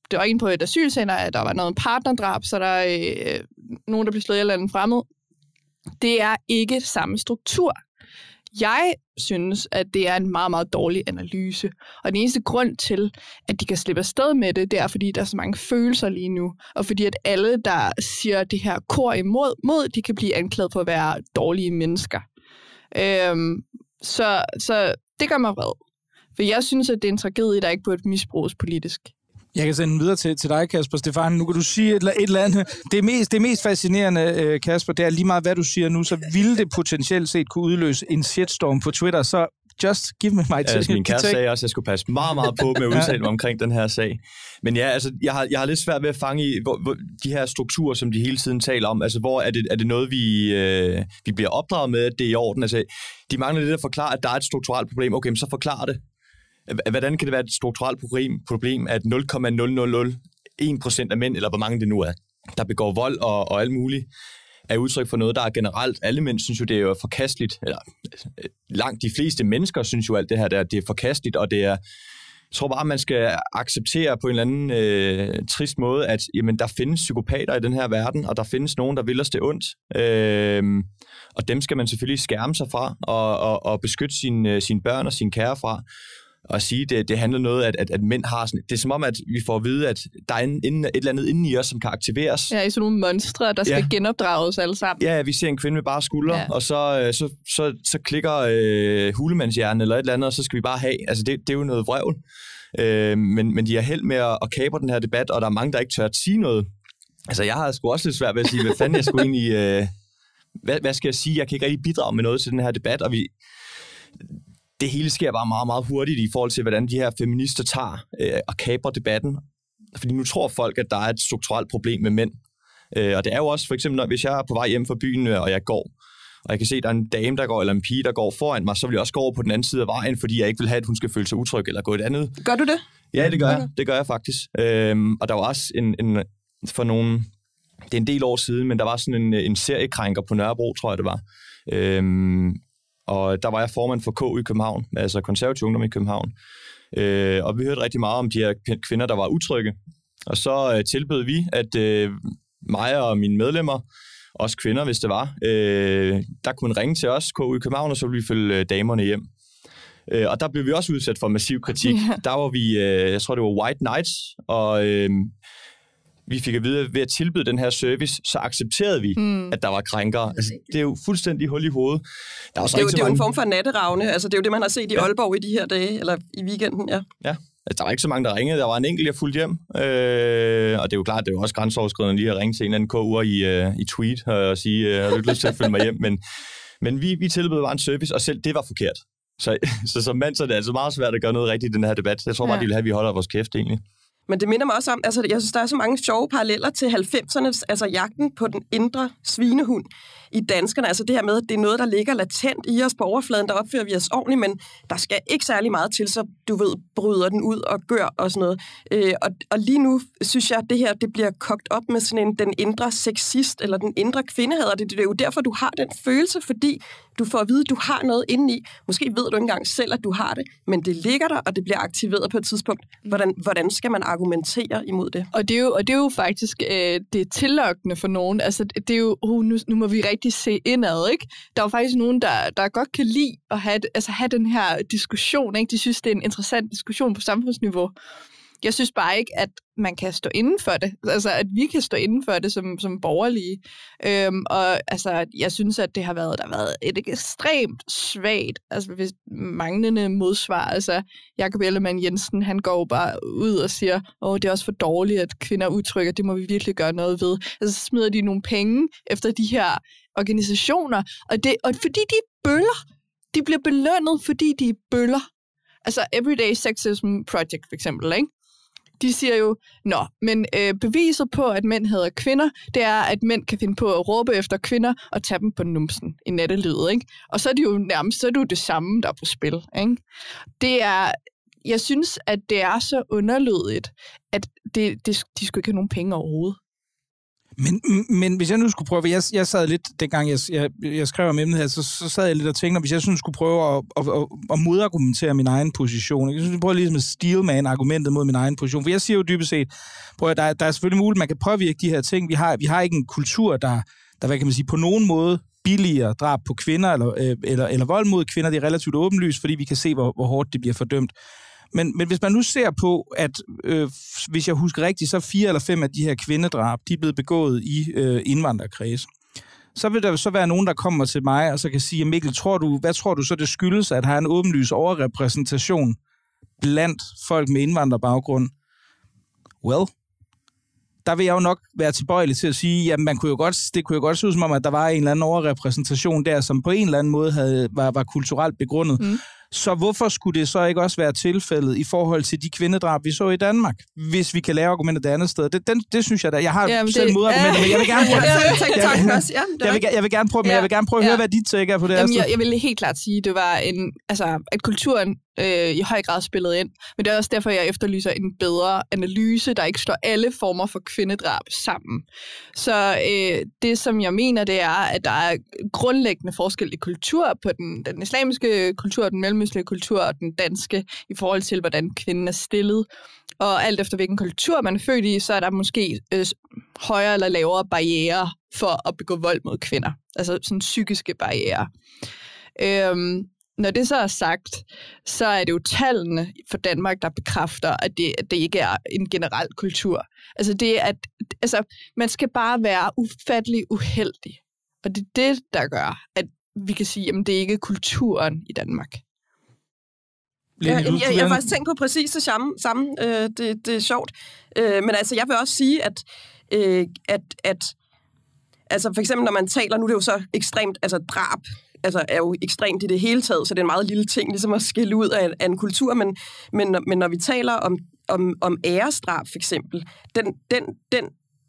det var en på et asylcenter, at der var noget partnerdrab, så der er øh, nogen, der blev slået ihjel af en fremmed. Det er ikke samme struktur. Jeg synes, at det er en meget, meget dårlig analyse. Og den eneste grund til, at de kan slippe afsted med det, det er, fordi der er så mange følelser lige nu. Og fordi at alle, der siger det her kor imod, mod, de kan blive anklaget for at være dårlige mennesker. Øhm, så, så det gør mig vred. For jeg synes, at det er en tragedie, der ikke burde misbruges politisk. Jeg kan sende den videre til, til dig, Kasper Stefan. Nu kan du sige et, et eller andet. Det mest, det mest fascinerende, Kasper, det er lige meget, hvad du siger nu, så ville det potentielt set kunne udløse en shitstorm på Twitter. Så just give me my ja, altså, min kæreste sagde også, at jeg skulle passe meget, meget på med at udtale mig omkring den her sag. Men ja, altså, jeg har, jeg har lidt svært ved at fange i hvor, hvor, de her strukturer, som de hele tiden taler om. Altså, hvor er det, er det noget, vi, øh, vi bliver opdraget med, at det er i orden? Altså, de mangler lidt at forklare, at der er et strukturelt problem. Okay, men så forklar det. Hvordan kan det være et strukturelt problem, problem at nul komma nul nul nul en procent af mænd, eller hvor mange det nu er, der begår vold og, og alt muligt, er udtryk for noget, der er generelt. Alle mænd synes jo, det er jo forkasteligt. Eller langt de fleste mennesker synes jo alt det her, der, det er forkasteligt, og det er... Jeg tror bare, man skal acceptere på en eller anden øh, trist måde, at jamen, der findes psykopater i den her verden, og der findes nogen, der vil os det ondt. Øh, og dem skal man selvfølgelig skærme sig fra, og, og, og beskytte sine, sine børn og sine kære fra. Og sige, det, det handler noget, at, at, at mænd har sådan... Det er som om, at vi får at vide, at der er en, en, et eller andet inde i os, som kan aktiveres. Ja, i sådan nogle monstre, der skal ja. genopdrages alle sammen. Ja, vi ser en kvinde med bare skuldre, ja. og så, så, så, så klikker øh, hulemandshjernen eller et eller andet, og så skal vi bare have... Altså, det, det er jo noget vrøvl. Øh, men, men de er held med at, at kapre den her debat, og der er mange, der ikke tør at sige noget. Altså, jeg har sgu også lidt svært ved at sige, hvad fanden jeg skulle egentlig... Øh, hvad, hvad skal jeg sige? Jeg kan ikke rigtig bidrage med noget til den her debat, og vi... Det hele sker bare meget, meget hurtigt i forhold til, hvordan de her feminister tager øh, og kaprer debatten. Fordi nu tror folk, at der er et strukturelt problem med mænd. Øh, og det er jo også, for eksempel, når, hvis jeg er på vej hjem fra byen, og jeg går, og jeg kan se, at der er en dame, der går, eller en pige, der går foran mig, så vil jeg også gå over på den anden side af vejen, fordi jeg ikke vil have, at hun skal føle sig utryg eller gå et andet. Gør du det? Ja, det gør jeg. Det gør jeg faktisk. Øhm, og der var også en, en, for nogle... Det er en del år siden, men der var sådan en, en seriekrænker på Nørrebro, tror jeg det var. Øhm, Og der var jeg formand for K i København, altså konservativ ungdom i København. Øh, og vi hørte rigtig meget om de her kvinder, der var utrygge. Og så øh, tilbød vi, at øh, mig og mine medlemmer, også kvinder, hvis det var, øh, der kunne ringe til os, K i København, og så ville vi følge damerne hjem. Øh, og der blev vi også udsat for massiv kritik. Ja. Der var vi, øh, jeg tror det var White Nights, og... Øh, vi fik at vide, at ved at tilbyde den her service, så accepterede vi, mm. at der var krænkere. Altså, det er jo fuldstændig hul i hovedet. Der er det er jo, det er jo en form for natteravne. Altså, det er jo det, man har set i ja. Aalborg i de her dage, eller i weekenden, ja. Ja, altså, der var ikke så mange, der ringede. Der var en enkelt, jeg fulgte hjem. Øh, og det er jo klart, det er jo også grænseoverskridende lige at ringe til en eller anden K'er i, uh, i tweet og sige, uh, har du ikke lyst til at følge mig hjem? Men, men vi, vi tilbød bare en service, og selv det var forkert. Så, så som mand, så er det altså meget svært at gøre noget rigtigt i den her debat. Jeg tror bare, ja. de vil have, at vi holder vores kæft egentlig. Men det minder mig også om, altså jeg synes, der er så mange sjove paralleller til halvfemsernes, altså jagten på den indre svinehund i danskerne. Altså det her med, at det er noget, der ligger latent i os på overfladen, der opfører vi os ordentligt, men der skal ikke særlig meget til, så du ved, bryder den ud og gør og sådan noget. Øh, og, og lige nu synes jeg, at det her, det bliver kogt op med sådan en, den indre sexist, eller den indre kvindehader. Det, det er jo derfor, du har den følelse, fordi du får at vide, at du har noget indeni. Måske ved du ikke engang selv, at du har det, men det ligger der, og det bliver aktiveret på et tidspunkt. Hvordan, hvordan skal man argumentere imod det? Og det er jo, og det er jo faktisk øh, det er tillokkende for nogen. Altså, det er jo, uh, nu, nu må vi rigtig se indad, ikke? Der er jo faktisk nogen, der, der godt kan lide at have, altså, have den her diskussion, ikke? De synes, det er en interessant diskussion på samfundsniveau. Jeg synes bare ikke, at man kan stå inden for det. Altså, at vi kan stå inden for det som, som borgerlige. Øhm, og altså, jeg synes, at det har været, der har været et ekstremt svagt, altså hvis manglende modsvar. Altså, Jakob Ellemann-Jensen, han går bare ud og siger, åh, det er også for dårligt, at kvinder udtrykker, det må vi virkelig gøre noget ved. Altså, så smider de nogle penge efter de her organisationer, og, det, og fordi de er bøller, de bliver belønnet, fordi de er bøller. Altså, Everyday Sexism Project, for eksempel, ikke? De siger jo, nå, men øh, beviser på, at mænd hader kvinder, det er, at mænd kan finde på at råbe efter kvinder og tage dem på numsen i nattelivet, ikke? Og så er det jo nærmest så er det jo det samme, der er på spil, ikke? Det er, jeg synes, at det er så underlødigt, at det, det, de skulle ikke have nogen penge overhovedet. Men, men hvis jeg nu skulle prøve, jeg, jeg sad lidt, dengang jeg, jeg, jeg skrev om emnet her, så, så sad jeg lidt og tænkte, hvis jeg sådan skulle prøve at, at, at, at modargumentere min egen position. Jeg synes, jeg prøver ligesom at steelman argumentet mod min egen position. For jeg siger jo dybest set, prøv at der, der er selvfølgelig muligt, man kan påvirke de her ting. Vi har, vi har ikke en kultur, der, der, hvad kan man sige, på nogen måde billigere drab på kvinder eller, eller, eller vold mod kvinder. Det er relativt åbenlyst, fordi vi kan se, hvor, hvor hårdt det bliver fordømt. Men, men hvis man nu ser på, at øh, hvis jeg husker rigtigt, så fire eller fem af de her kvindedrab, de er blevet begået i øh, indvandrerkredse. Så vil der så være nogen, der kommer til mig og så kan sige, Mikkel, tror du, hvad tror du så det skyldes, at have en åbenlys overrepræsentation blandt folk med indvandrerbaggrund? Well, der vil jeg jo nok være tilbøjelig til at sige, jamen man kunne jo godt, det kunne jo godt se ud som om, at der var en eller anden overrepræsentation der, som på en eller anden måde havde, var, var kulturelt begrundet. Mm. Så hvorfor skulle det så ikke også være tilfældet i forhold til de kvindedrab, vi så i Danmark, hvis vi kan lave argumenter det andet sted? Det, den, det synes jeg da. Jeg har Jamen selv det, modargumenter, øh, men jeg vil gerne prøve, jeg, jeg, jeg, vil, jeg vil gerne prøve, men jeg vil gerne prøve at høre, hvad dit take er på det. Jamen, jeg, jeg vil helt klart sige, at det var en, altså, at kulturen øh, i høj grad spillet ind, men det er også derfor, jeg efterlyser en bedre analyse, der ikke slår alle former for kvindedrab sammen. Så øh, det, som jeg mener, det er, at der er grundlæggende forskel i kultur på den, den islamiske kultur, den mellemøstlige kultur og den danske, i forhold til, hvordan kvinden er stillet. Og alt efter hvilken kultur man er født i, så er der måske øh, højere eller lavere barrierer for at begå vold mod kvinder. Altså sådan psykiske barrierer. Øhm, når det så er sagt, så er det jo tallene for Danmark, der bekræfter, at det, at det ikke er en generel kultur. Altså det er, at altså, man skal bare være ufattelig uheldig. Og det er det, der gør, at vi kan sige, at det ikke er kulturen i Danmark. Ja, jeg, jeg, jeg har faktisk tænkt på præcis det samme. samme. Øh, det, det er sjovt. Øh, men altså, jeg vil også sige, at, øh, at, at altså for eksempel, når man taler, nu er det jo så ekstremt, altså drab, altså er jo ekstremt i det hele taget, så det er en meget lille ting, ligesom at skille ud af, af en kultur, men, men, men når vi taler om, om, om æresdrab, for eksempel, den, den, den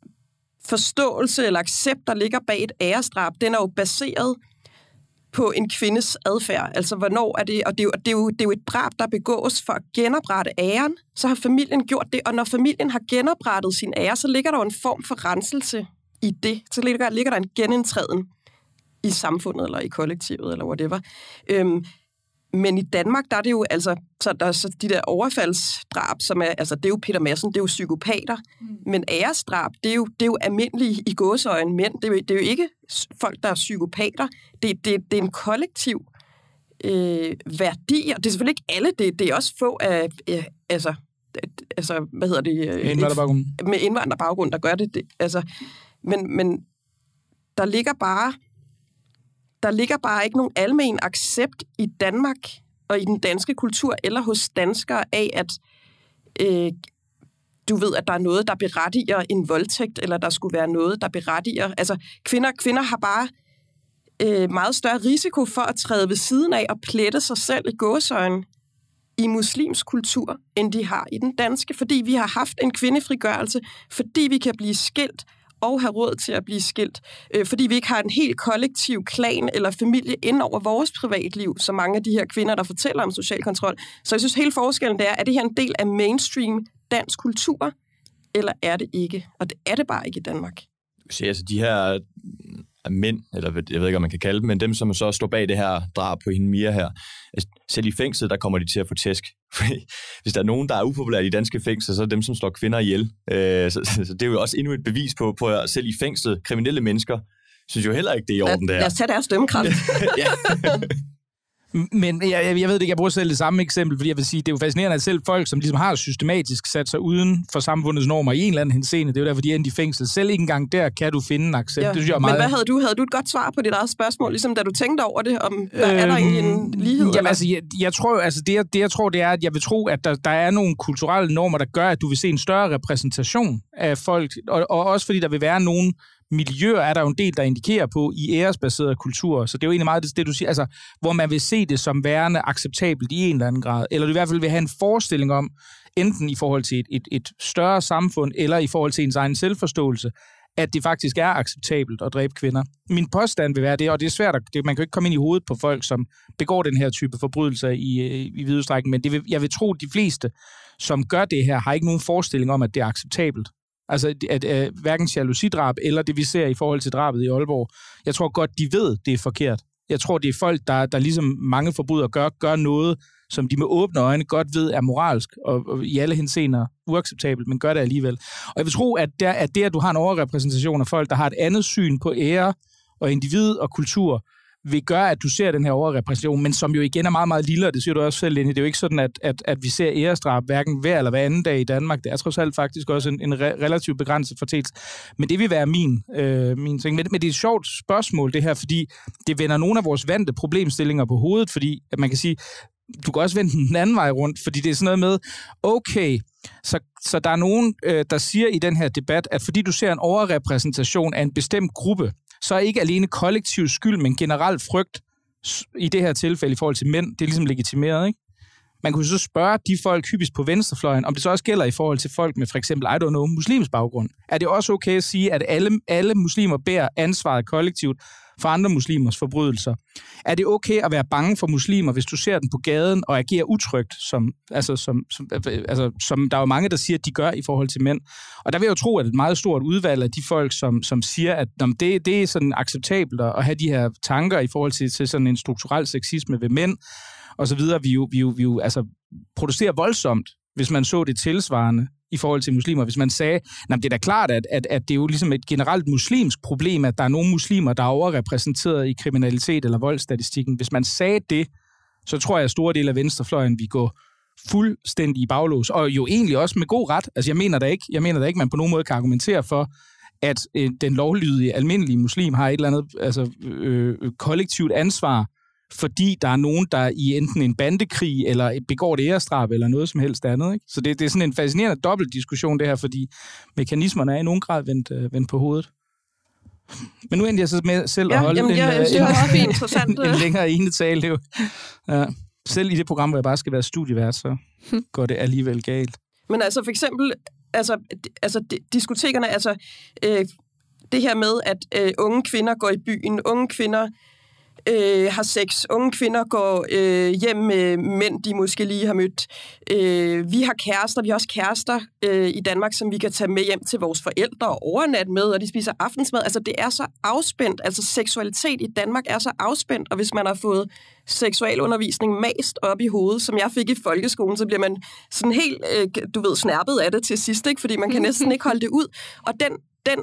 forståelse eller accept, der ligger bag et æresdrab, den er jo baseret på en kvindes adfærd. Altså, hvornår er det, og det er, jo, det, er jo, det er jo et drab, der begås for at genoprette æren, så har familien gjort det, og når familien har genoprettet sin ære, så ligger der jo en form for renselse i det. Så ligger, ligger der en genindtræden i samfundet, eller i kollektivet, eller whatever. Øhm, men i Danmark, der er det jo altså, så der er så de der overfaldsdrab, som er, altså det er jo Peter Madsen, det er jo psykopater, mm. men æresdrab, det er jo, det er jo almindelige i gåseøjne mænd, det er, jo, det er jo ikke folk, der er psykopater, det, det, det er en kollektiv øh, værdi, og det er selvfølgelig ikke alle, det, det er også få af, øh, altså, altså, hvad hedder det? Øh, indvandrerbaggrund. Med indvandrerbaggrund, der gør det, det altså, men, men der ligger bare Der ligger bare ikke nogen almen accept i Danmark og i den danske kultur eller hos danskere af, at øh, du ved, at der er noget, der berettiger en voldtægt, eller der skulle være noget, der berettiger. Altså, kvinder, kvinder har bare øh, meget større risiko for at træde ved siden af og plette sig selv i gåseøjne i muslimsk kultur, end de har i den danske, fordi vi har haft en kvindefrigørelse, fordi vi kan blive skilt og have råd til at blive skilt, øh, fordi vi ikke har en helt kollektiv klan eller familie ind over vores privatliv, så mange af de her kvinder, der fortæller om social kontrol. Så jeg synes, hele forskellen det er, er det her en del af mainstream dansk kultur, eller er det ikke? Og det er det bare ikke i Danmark. Se, altså de her mænd, eller jeg ved ikke, om man kan kalde dem, men dem, som så står bag det her drab på hende Mia her, altså, selv i fængslet, der kommer de til at få tæsk. Hvis der er nogen, der er upopulære i danske fængsler, så er det dem, som slår kvinder ihjel. Øh, så, så det er jo også endnu et bevis på, på at selv i fængslet, kriminelle mennesker, synes jo heller ikke, det er i orden, det her. Lad os tage deres dømmekraft. Ja. Men jeg, jeg ved ikke, jeg bruger selv det samme eksempel, fordi jeg vil sige, det er jo fascinerende, at selv folk, som ligesom har systematisk sat sig uden for samfundets normer i en eller anden henseende, det er jo derfor, de er endt i fængsel. Selv ikke engang der kan du finde en accept. Ja. Det synes jeg er meget... Men hvad havde du? Havde du et godt svar på dit eget spørgsmål, ligesom da du tænkte over det, om der øhm, er der egentlig en lighed? Jamen, altså, jeg, jeg tror, altså det, jeg, det, jeg tror, det er, at jeg vil tro, at der, der er nogle kulturelle normer, der gør, at du vil se en større repræsentation af folk, og, og også fordi der vil være nogle miljøer, er der jo en del, der indikerer på i æresbaserede kulturer. Så det er jo egentlig meget det, det, du siger, altså, hvor man vil se det som værende acceptabelt i en eller anden grad. Eller du i hvert fald vil have en forestilling om, enten i forhold til et, et, et større samfund, eller i forhold til ens egen selvforståelse, at det faktisk er acceptabelt at dræbe kvinder. Min påstand vil være det, og det er svært, at det, man kan jo ikke komme ind i hovedet på folk, som begår den her type forbrydelser i, i vid udstrækning, men det vil, jeg vil tro, at de fleste, som gør det her, har ikke nogen forestilling om, at det er acceptabelt. Altså, at, at hverken jalousidrab eller det, vi ser i forhold til drabet i Aalborg. Jeg tror godt, de ved, det er forkert. Jeg tror, det er folk, der, der ligesom mange forbrydere gør, gør noget, som de med åbne øjne godt ved er moralsk og, og i alle henseender uacceptabelt, men gør det alligevel. Og jeg vil tro, at, der, at det, at du har en overrepræsentation af folk, der har et andet syn på ære og individ og kultur, vil gøre, at du ser den her overrepræsentation, men som jo igen er meget, meget lille, og det siger du også selv, Lenny. Det er jo ikke sådan, at, at, at vi ser æresdrab hverken hver eller hver anden dag i Danmark. Det er trods alt faktisk også en, en re- relativt begrænset fortælelse. Men det vil være min, øh, min ting. Men, men det er et sjovt spørgsmål, det her, fordi det vender nogle af vores vante problemstillinger på hovedet, fordi at man kan sige, du kan også vende den anden vej rundt, fordi det er sådan noget med, okay, så, så der er nogen, øh, der siger i den her debat, at fordi du ser en overrepræsentation af en bestemt gruppe, så er ikke alene kollektiv skyld, men generelt frygt i det her tilfælde i forhold til mænd, det er ligesom legitimeret, ikke? Man kunne så spørge de folk hyppigst på venstrefløjen, om det så også gælder i forhold til folk med for eksempel, I don't know, muslims baggrund. Er det også okay at sige, at alle, alle muslimer bærer ansvaret kollektivt for andre muslimers forbrydelser? Er det okay at være bange for muslimer, hvis du ser den på gaden og agerer utrygt, som, altså, som, som, altså, som der er jo mange, der siger, at de gør i forhold til mænd? Og der vil jeg jo tro, at et meget stort udvalg af de folk, som, som siger, at jamen, det, det er sådan acceptabelt at have de her tanker i forhold til, til sådan en strukturel sexisme ved mænd, og så videre, vi jo, vi jo, vi jo altså, producerer voldsomt, hvis man så det tilsvarende i forhold til muslimer. Hvis man sagde, nej, det er da klart, at, at, at det er jo ligesom et generelt muslimsk problem, at der er nogle muslimer, der er overrepræsenteret i kriminalitet eller voldsstatistikken. Hvis man sagde det, så tror jeg, at store dele af venstrefløjen vil gå fuldstændig i baglås, og jo egentlig også med god ret. Altså, jeg mener da ikke, jeg mener da ikke, man på nogen måde kan argumentere for, at øh, den lovlydige, almindelige muslim har et eller andet altså, øh, kollektivt ansvar, fordi der er nogen, der i enten en bandekrig, eller begår et æresdrab, eller noget som helst andet. Ikke? Så det, det er sådan en fascinerende dobbeltdiskussion, det her, fordi mekanismerne er i nogen grad vendt, øh, vendt på hovedet. Men nu endte jeg så med selv ja, at holde jamen, en, jeg, jeg, en, jeg, interessant. en, en længere ene tale. Jo. Ja. Selv i det program, hvor jeg bare skal være studievært, så går det alligevel galt. Men altså for eksempel, altså, altså diskotekerne, altså øh, det her med, at øh, unge kvinder går i byen, unge kvinder Øh, har sex. Unge kvinder går øh, hjem med mænd, de måske lige har mødt. Øh, vi har kærester, vi har også kærester øh, i Danmark, som vi kan tage med hjem til vores forældre og overnatte med, og de spiser aftensmad. Altså, det er så afspændt. Altså, seksualitet i Danmark er så afspændt, og hvis man har fået seksualundervisning mast op i hovedet, som jeg fik i folkeskolen, så bliver man sådan helt, øh, du ved, snærpet af det til sidst, ikke? Fordi man kan næsten ikke holde det ud. Og den, den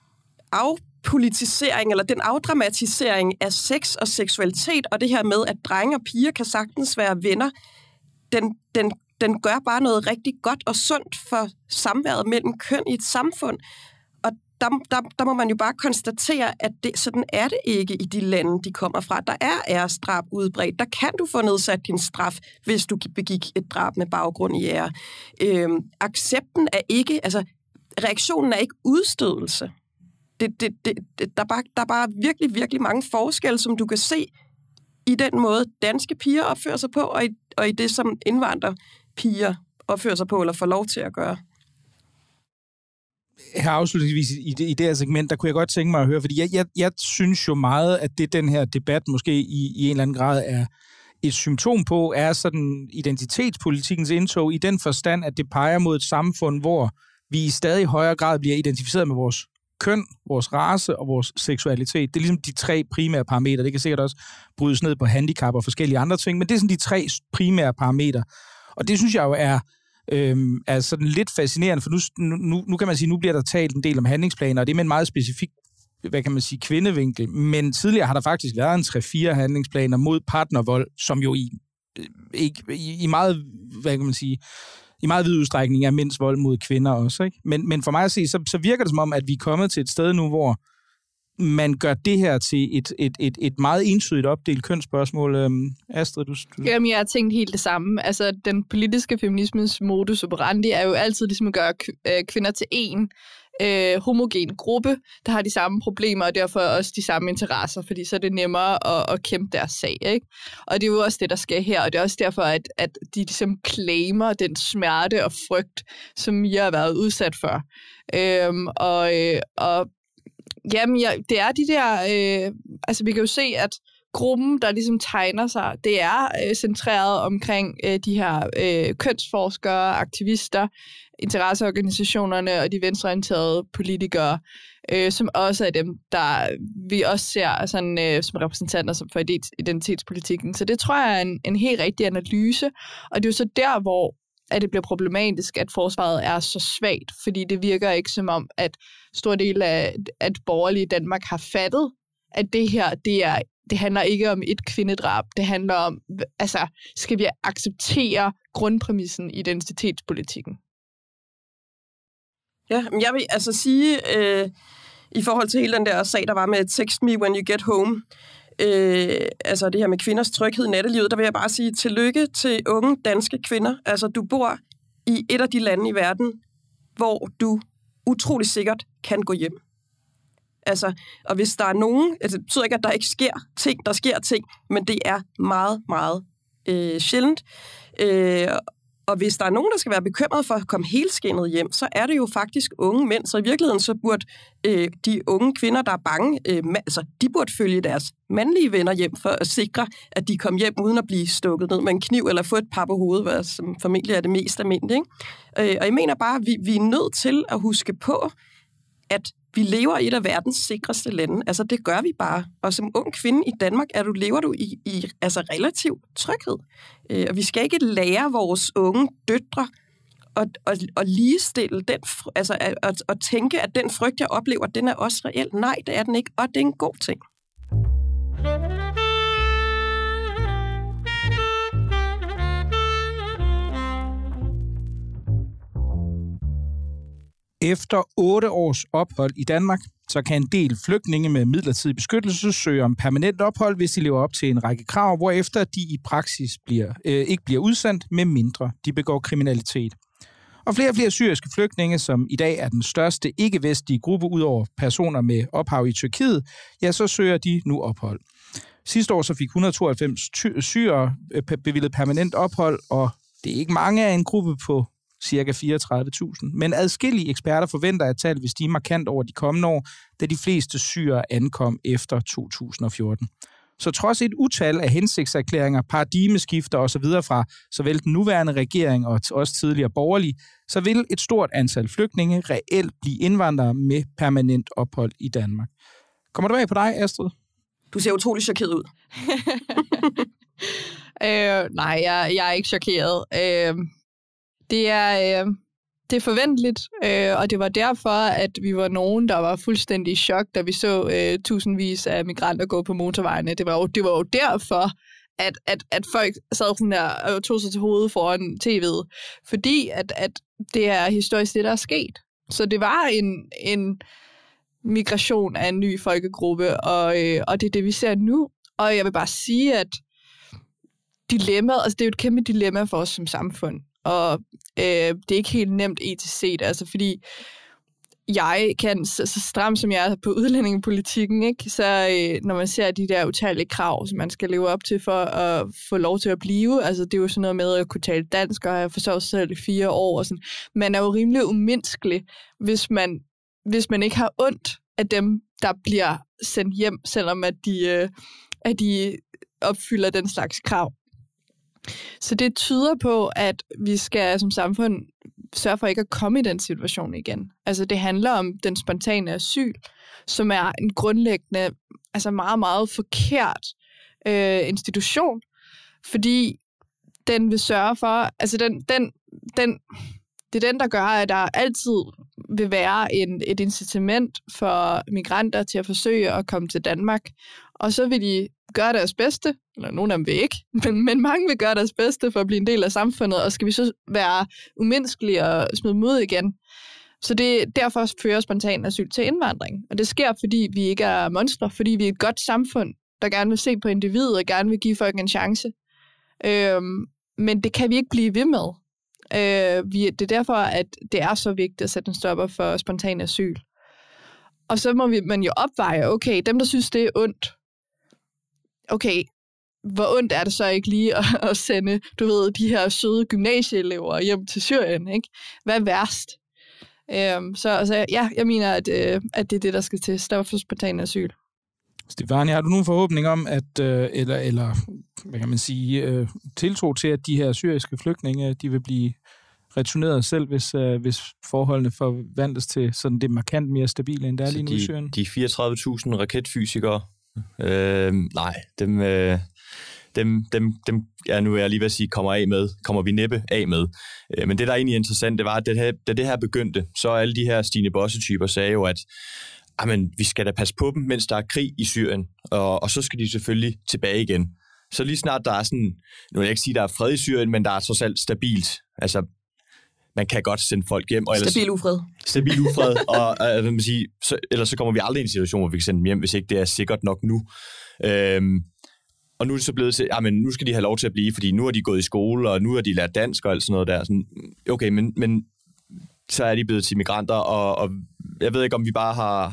af politisering, eller den afdramatisering af sex og seksualitet, og det her med, at drenge og piger kan sagtens være venner, den, den, den gør bare noget rigtig godt og sundt for samværet mellem køn i et samfund. Og der, der, der må man jo bare konstatere, at det, sådan er det ikke i de lande, de kommer fra. Der er æresdrab udbredt. Der kan du få nedsat din straf, hvis du begik et drab med baggrund i ære. Øhm, accepten er ikke, altså reaktionen er ikke udstødelse. Det, det, det, det, der, er bare, der er bare virkelig, virkelig mange forskelle, som du kan se i den måde, danske piger opfører sig på, og i, og i det, som indvandrerpiger opfører sig på, eller får lov til at gøre. Her afslutningsvis i det, i det her segment, der kunne jeg godt tænke mig at høre, fordi jeg, jeg, jeg synes jo meget, at det den her debat måske i, i en eller anden grad er et symptom på, er sådan identitetspolitikkens indtog i den forstand, at det peger mod et samfund, hvor vi i stadig højere grad bliver identificeret med vores køn, vores race og vores seksualitet. Det er ligesom de tre primære parametre. Det kan sikkert også brydes ned på handicap og forskellige andre ting, men det er sådan de tre primære parametre. Og det synes jeg jo er, øhm, er sådan lidt fascinerende, for nu, nu, nu kan man sige, nu bliver der talt en del om handlingsplaner, og det er med en meget specifik, hvad kan man sige, kvindevinkel. Men tidligere har der faktisk været en tre-fire handlingsplaner mod partnervold, som jo i, ikke, i, i meget, hvad kan man sige, i meget vid udstrækning er mænds vold mod kvinder også, ikke? Men, men for mig at se, så, så virker det som om, at vi er kommet til et sted nu, hvor man gør det her til et, et, et, et meget entydigt opdelt kønsspørgsmål. Øhm, Astrid, du... du... Jamen, jeg har tænkt helt det samme. Altså, den politiske feminismes modus operandi er jo altid ligesom at gøre k- kvinder til en øh, homogen gruppe, der har de samme problemer, og derfor også de samme interesser, fordi så er det nemmere at, at kæmpe deres sag, ikke? Og det er jo også det, der sker her, og det er også derfor, at, at de ligesom claimer den smerte og frygt, som jeg har været udsat for. Øhm, og, øh, og jamen, ja, det er de der... Øh, altså, vi kan jo se, at gruppen, der ligesom tegner sig, det er øh, centreret omkring øh, de her øh, kønsforskere, aktivister, interesseorganisationerne og de venstreorienterede politikere, øh, som også er dem, der vi også ser sådan, øh, som repræsentanter for identitetspolitikken. Så det tror jeg er en, en helt rigtig analyse, og det er jo så der, hvor at det bliver problematisk, at forsvaret er så svagt, fordi det virker ikke som om, at stor del af at borgerlige i Danmark har fattet, at det her, det er det handler ikke om et kvindedrab. Det handler om, altså, skal vi acceptere grundpræmissen i identitetspolitikken? Ja, men jeg vil altså sige, øh, i forhold til hele den der sag, der var med Text Me When You Get Home, øh, altså det her med kvinders tryghed i nattelivet, der vil jeg bare sige tillykke til unge danske kvinder. Altså, du bor i et af de lande i verden, hvor du utrolig sikkert kan gå hjem. Altså, og hvis der er nogen, altså, det betyder ikke, at der ikke sker ting, der sker ting, men det er meget, meget øh, sjældent. Øh, og hvis der er nogen, der skal være bekymret for at komme helskindet hjem, så er det jo faktisk unge mænd. Så i virkeligheden så burde øh, de unge kvinder, der er bange, øh, ma- altså, de burde følge deres mandlige venner hjem for at sikre, at de kom hjem uden at blive stukket ned med en kniv eller få et par på hovedet, hvad som formentlig er det mest almindelige. Øh, og jeg mener bare, at vi, vi er nødt til at huske på, at vi lever i et af verdens sikreste lande. Altså, det gør vi bare. Og som ung kvinde i Danmark, er du, lever du i, i altså, relativ tryghed. Øh, og vi skal ikke lære vores unge døtre at, at, at ligestille den, altså at, at, at tænke, at den frygt, jeg oplever, den er også reel. Nej, det er den ikke, og det er en god ting. Efter otte års ophold i Danmark, så kan en del flygtninge med midlertidig beskyttelse søge om permanent ophold, hvis de lever op til en række krav, hvorefter de i praksis bliver, øh, ikke bliver udsendt, med mindre de begår kriminalitet. Og flere og flere syriske flygtninge, som i dag er den største ikke-vestlige gruppe ud over personer med ophav i Tyrkiet, ja, så søger de nu ophold. Sidste år så fik et hundrede og tooghalvfems syrere bevilget permanent ophold, og det er ikke mange af en gruppe på cirka fireogtredive tusind. Men adskillige eksperter forventer, at tallet vil stige markant over de kommende år, da de fleste syrere ankom efter to tusind og fjorten. Så trods et utal af hensigtserklæringer, paradigmeskifter osv. fra såvel den nuværende regering og også tidligere borgerlige, så vil et stort antal flygtninge reelt blive indvandrere med permanent ophold i Danmark. Kommer det bag på dig, Astrid? Du ser utrolig chokeret ud. øh, nej, jeg, jeg er ikke chokeret. Øh, det er... Øh Det er forventeligt, øh, og det var derfor, at vi var nogen, der var fuldstændig i chok, da vi så øh, tusindvis af migranter gå på motorvejene. Det var jo, det var jo derfor, at, at, at folk sad sådan der og tog sig til hovedet foran T V'et. Fordi at, at det er historisk det, der er sket. Så det var en, en migration af en ny folkegruppe, og, øh, og det er det, vi ser nu. Og jeg vil bare sige, at dilemmaet, altså det er jo et kæmpe dilemma for os som samfund. Og øh, det er ikke helt nemt etisk set, altså fordi jeg kan, så, så stram som jeg er på udlændingepolitikken, ikke, så øh, når man ser de der utallige krav, som man skal leve op til for at få lov til at blive, altså det er jo sådan noget med at kunne tale dansk og have forsørget sig selv i fire år og sådan. Man er jo rimelig umenneskelig, hvis man, hvis man ikke har ondt af dem, der bliver sendt hjem, selvom at de, øh, at de opfylder den slags krav. Så det tyder på, at vi skal som samfund sørge for ikke at komme i den situation igen. Altså det handler om den spontane asyl, som er en grundlæggende, altså meget, meget forkert øh, institution, fordi den vil sørge for, altså den, den, den, det er den, der gør, at der altid vil være en, et incitament for migranter til at forsøge at komme til Danmark, og så vil de gøre deres bedste, eller nogle af dem vil ikke, men, men mange vil gøre deres bedste for at blive en del af samfundet, og skal vi så være umenneskelige og smide dem ud igen. Så det derfor fører spontan asyl til indvandring. Og det sker, fordi vi ikke er monstre, fordi vi er et godt samfund, der gerne vil se på individet og gerne vil give folk en chance. Øhm, men det kan vi ikke blive ved med. Øh, vi, det er derfor, at det er så vigtigt at sætte en stopper for spontan asyl. Og så må vi, man jo opveje, okay, dem der synes, det er ondt, okay, hvor ondt er det så ikke lige at, at sende, du ved, de her søde gymnasieelever hjem til Syrien, ikke? Hvad er værst? Øhm, så altså, ja, jeg mener, at, øh, at det er det, der skal til. Stop for spontan asyl. Stefanie, har du nogen forhåbning om, at, øh, eller, eller hvad kan man sige, øh, tiltro til, at de her syriske flygtninge, de vil blive returneret selv, hvis, øh, hvis forholdene forvandles til sådan det markant mere stabile, end der er lige nu i Syrien? De fireogtredive tusind raketfysikere, øh, nej, dem, øh, dem, dem, dem ja, nu er jeg lige ved at sige, kommer af med, kommer vi næppe af med. Øh, men det, der er egentlig interessant, det var, at det her, da det her begyndte, så alle de her Stine Bosse-typer sagde jo, at jamen, vi skal da passe på dem, mens der er krig i Syrien, og, og så skal de selvfølgelig tilbage igen. Så lige snart der er sådan, nu vil jeg ikke sige, der er fred i Syrien, men der er trods alt stabilt. Altså, man kan godt sende folk hjem. Og ellers, stabil ufred. Stabil ufred, og øh, hvad man sige, så, ellers så kommer vi aldrig i en situation, hvor vi kan sende dem hjem, hvis ikke det er sikkert nok nu. Øhm, og nu er det så blevet til, men nu skal de have lov til at blive, fordi nu er de gået i skole, og nu har de lært dansk og alt sådan noget der. Sådan, okay, men, men så er de blevet til migranter, og, og jeg ved ikke, om vi bare har...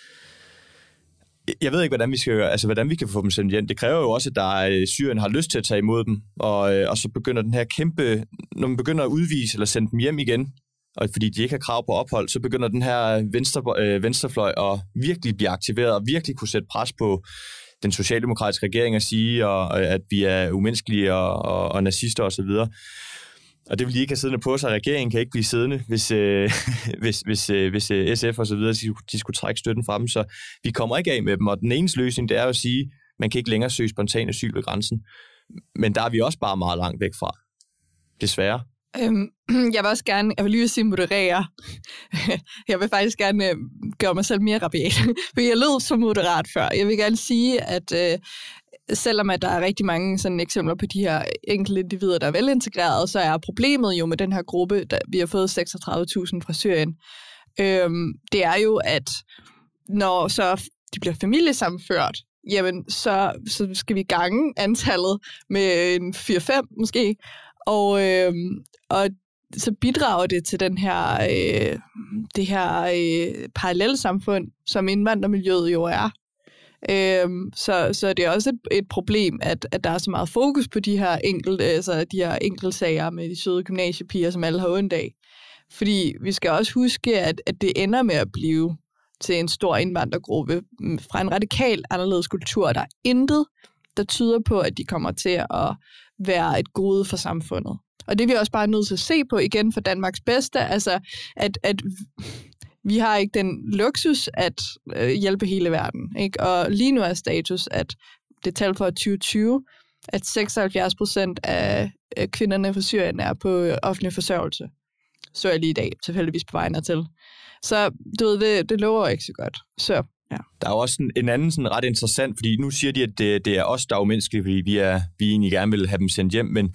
Jeg ved ikke, hvordan vi skal gøre, altså hvordan vi kan få dem sendt hjem. Det kræver jo også, at der er, Syrien har lyst til at tage imod dem, og, og så begynder den her kæmpe, når man begynder at udvise eller sende dem hjem igen, og fordi de ikke har krav på ophold, så begynder den her venstre, øh, venstrefløj at virkelig blive aktiveret og virkelig kunne sætte pres på den socialdemokratiske regering at sige, og, at vi er umenneskelige og, og, og nazister osv. Og det vil de ikke have siddende på sig. Regeringen kan ikke blive siddende, hvis, øh, hvis, hvis, øh, hvis øh, S F og så videre, de, de skulle trække støtten fra dem. Så vi kommer ikke af med dem. Og den eneste løsning, det er at sige, man kan ikke længere søge spontan asyl ved grænsen. Men der er vi også bare meget langt væk fra. Desværre. Øhm, jeg vil også gerne, jeg vil lige sige moderere. Jeg vil faktisk gerne øh, gøre mig selv mere rabiat. For jeg lød som moderat før. Jeg vil gerne sige, at øh, selvom at der er rigtig mange sådan eksempler på de her enkelte individer, der er velintegreret, så er problemet jo med den her gruppe, der vi har fået seksogtredive tusind fra Syrien, øhm, det er jo, at når så de bliver familiesammenført, jamen så, så skal vi gange antallet med en fire fem måske, og, øhm, og så bidrager det til den her, øh, det her øh, parallelsamfund, som indvandrermiljøet jo er. Øhm, så, så det er også et, et problem, at, at der er så meget fokus på de her enkelte, altså de her enkeltsager med de søde gymnasiepiger, som alle har ondt af. Fordi vi skal også huske, at, at det ender med at blive til en stor indvandrergruppe fra en radikal anderledes kultur. Der er intet, der tyder på, at de kommer til at være et gode for samfundet. Og det er vi også bare nødt til at se på igen for Danmarks bedste, altså at, at vi har ikke den luksus at øh, hjælpe hele verden, ikke? Og lige nu er status, at det tal for tyve tyve, at seksoghalvfjerds procent af øh, kvinderne fra Syrien er på øh, offentlig forsørgelse. Så er jeg lige i dag tilfældigvis på vejen til. Så du ved, det, det lover ikke så godt. Så, ja. Der er også en, en anden sådan ret interessant, fordi nu siger de, at det, det er os, der er umenneskelige, fordi vi, er, vi egentlig gerne vil have dem sendt hjem, men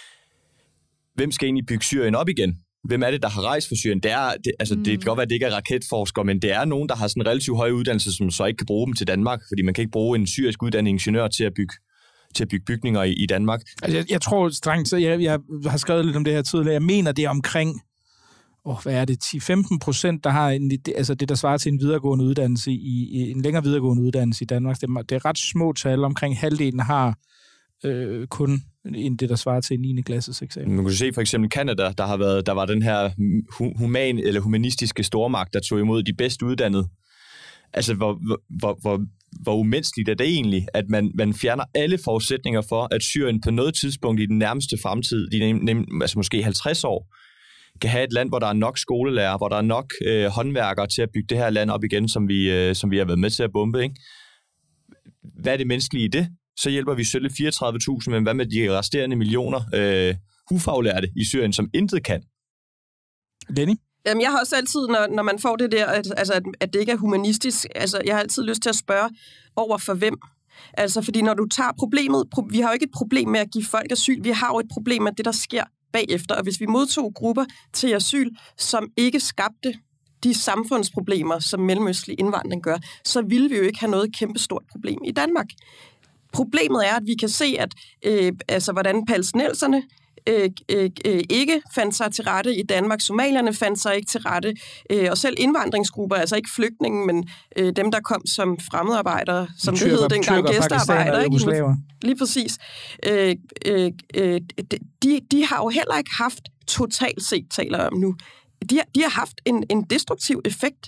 hvem skal egentlig bygge Syrien op igen? Hvem er det, der har rejst for Syrien? Det, er, det, altså, mm. det kan godt være, at det ikke er raketforskere, men det er nogen, der har sådan en relativt høj uddannelse, som så ikke kan bruge dem til Danmark, fordi man kan ikke bruge en syrisk uddannet ingeniør til at bygge, til at bygge bygninger i, i Danmark. Altså, jeg, jeg tror strengt, så jeg, jeg har skrevet lidt om det her tidligere. Jeg mener, det er omkring, åh, hvad er det, ti til femten procent, der har en, altså det, der svarer til en videregående uddannelse i, i en længere videregående uddannelse i Danmark. Det er, det er ret små tal. Omkring halvdelen har øh, kun end det, der svarer til en niende klasses eksamen. Man kan se for eksempel Canada, der har været, der var den her human eller humanistiske stormagt, der tog imod de bedst uddannede. Altså, hvor, hvor, hvor, hvor umenneskeligt er det egentlig, at man, man fjerner alle forudsætninger for, at Syrien på noget tidspunkt i den nærmeste fremtid, de nem, nem, altså måske halvtreds år, kan have et land, hvor der er nok skolelærer, hvor der er nok øh, håndværkere til at bygge det her land op igen, som vi, øh, som vi har været med til at bombe, ikke? Hvad er det menneskelige i det? Så hjælper vi selv fireogtredive tusind, men hvad med de resterende millioner øh, ufaglærte i Syrien, som intet kan? Lenny? Jamen, jeg har også altid, når, når man får det der, at, altså, at, at det ikke er humanistisk, altså, jeg har altid lyst til at spørge over for hvem. Altså, fordi når du tager problemet, pro, vi har jo ikke et problem med at give folk asyl, vi har jo et problem med det, der sker bagefter. Og hvis vi modtog grupper til asyl, som ikke skabte de samfundsproblemer, som mellemøstlig indvandring gør, så ville vi jo ikke have noget kæmpestort problem i Danmark. Problemet er, at vi kan se, at øh, altså, hvordan palæstinenserne øh, øh, ikke fandt sig til rette i Danmark, somalierne fandt sig ikke til rette, øh, og selv indvandringsgrupper, altså ikke flygtninge, men øh, dem, der kom som fremmedarbejdere, som det hed dengang gæstearbejdere. Ikke? Lige præcis. Øh, øh, øh, de, de har jo heller ikke haft totalt set, taler om nu. De, de har haft en, en destruktiv effekt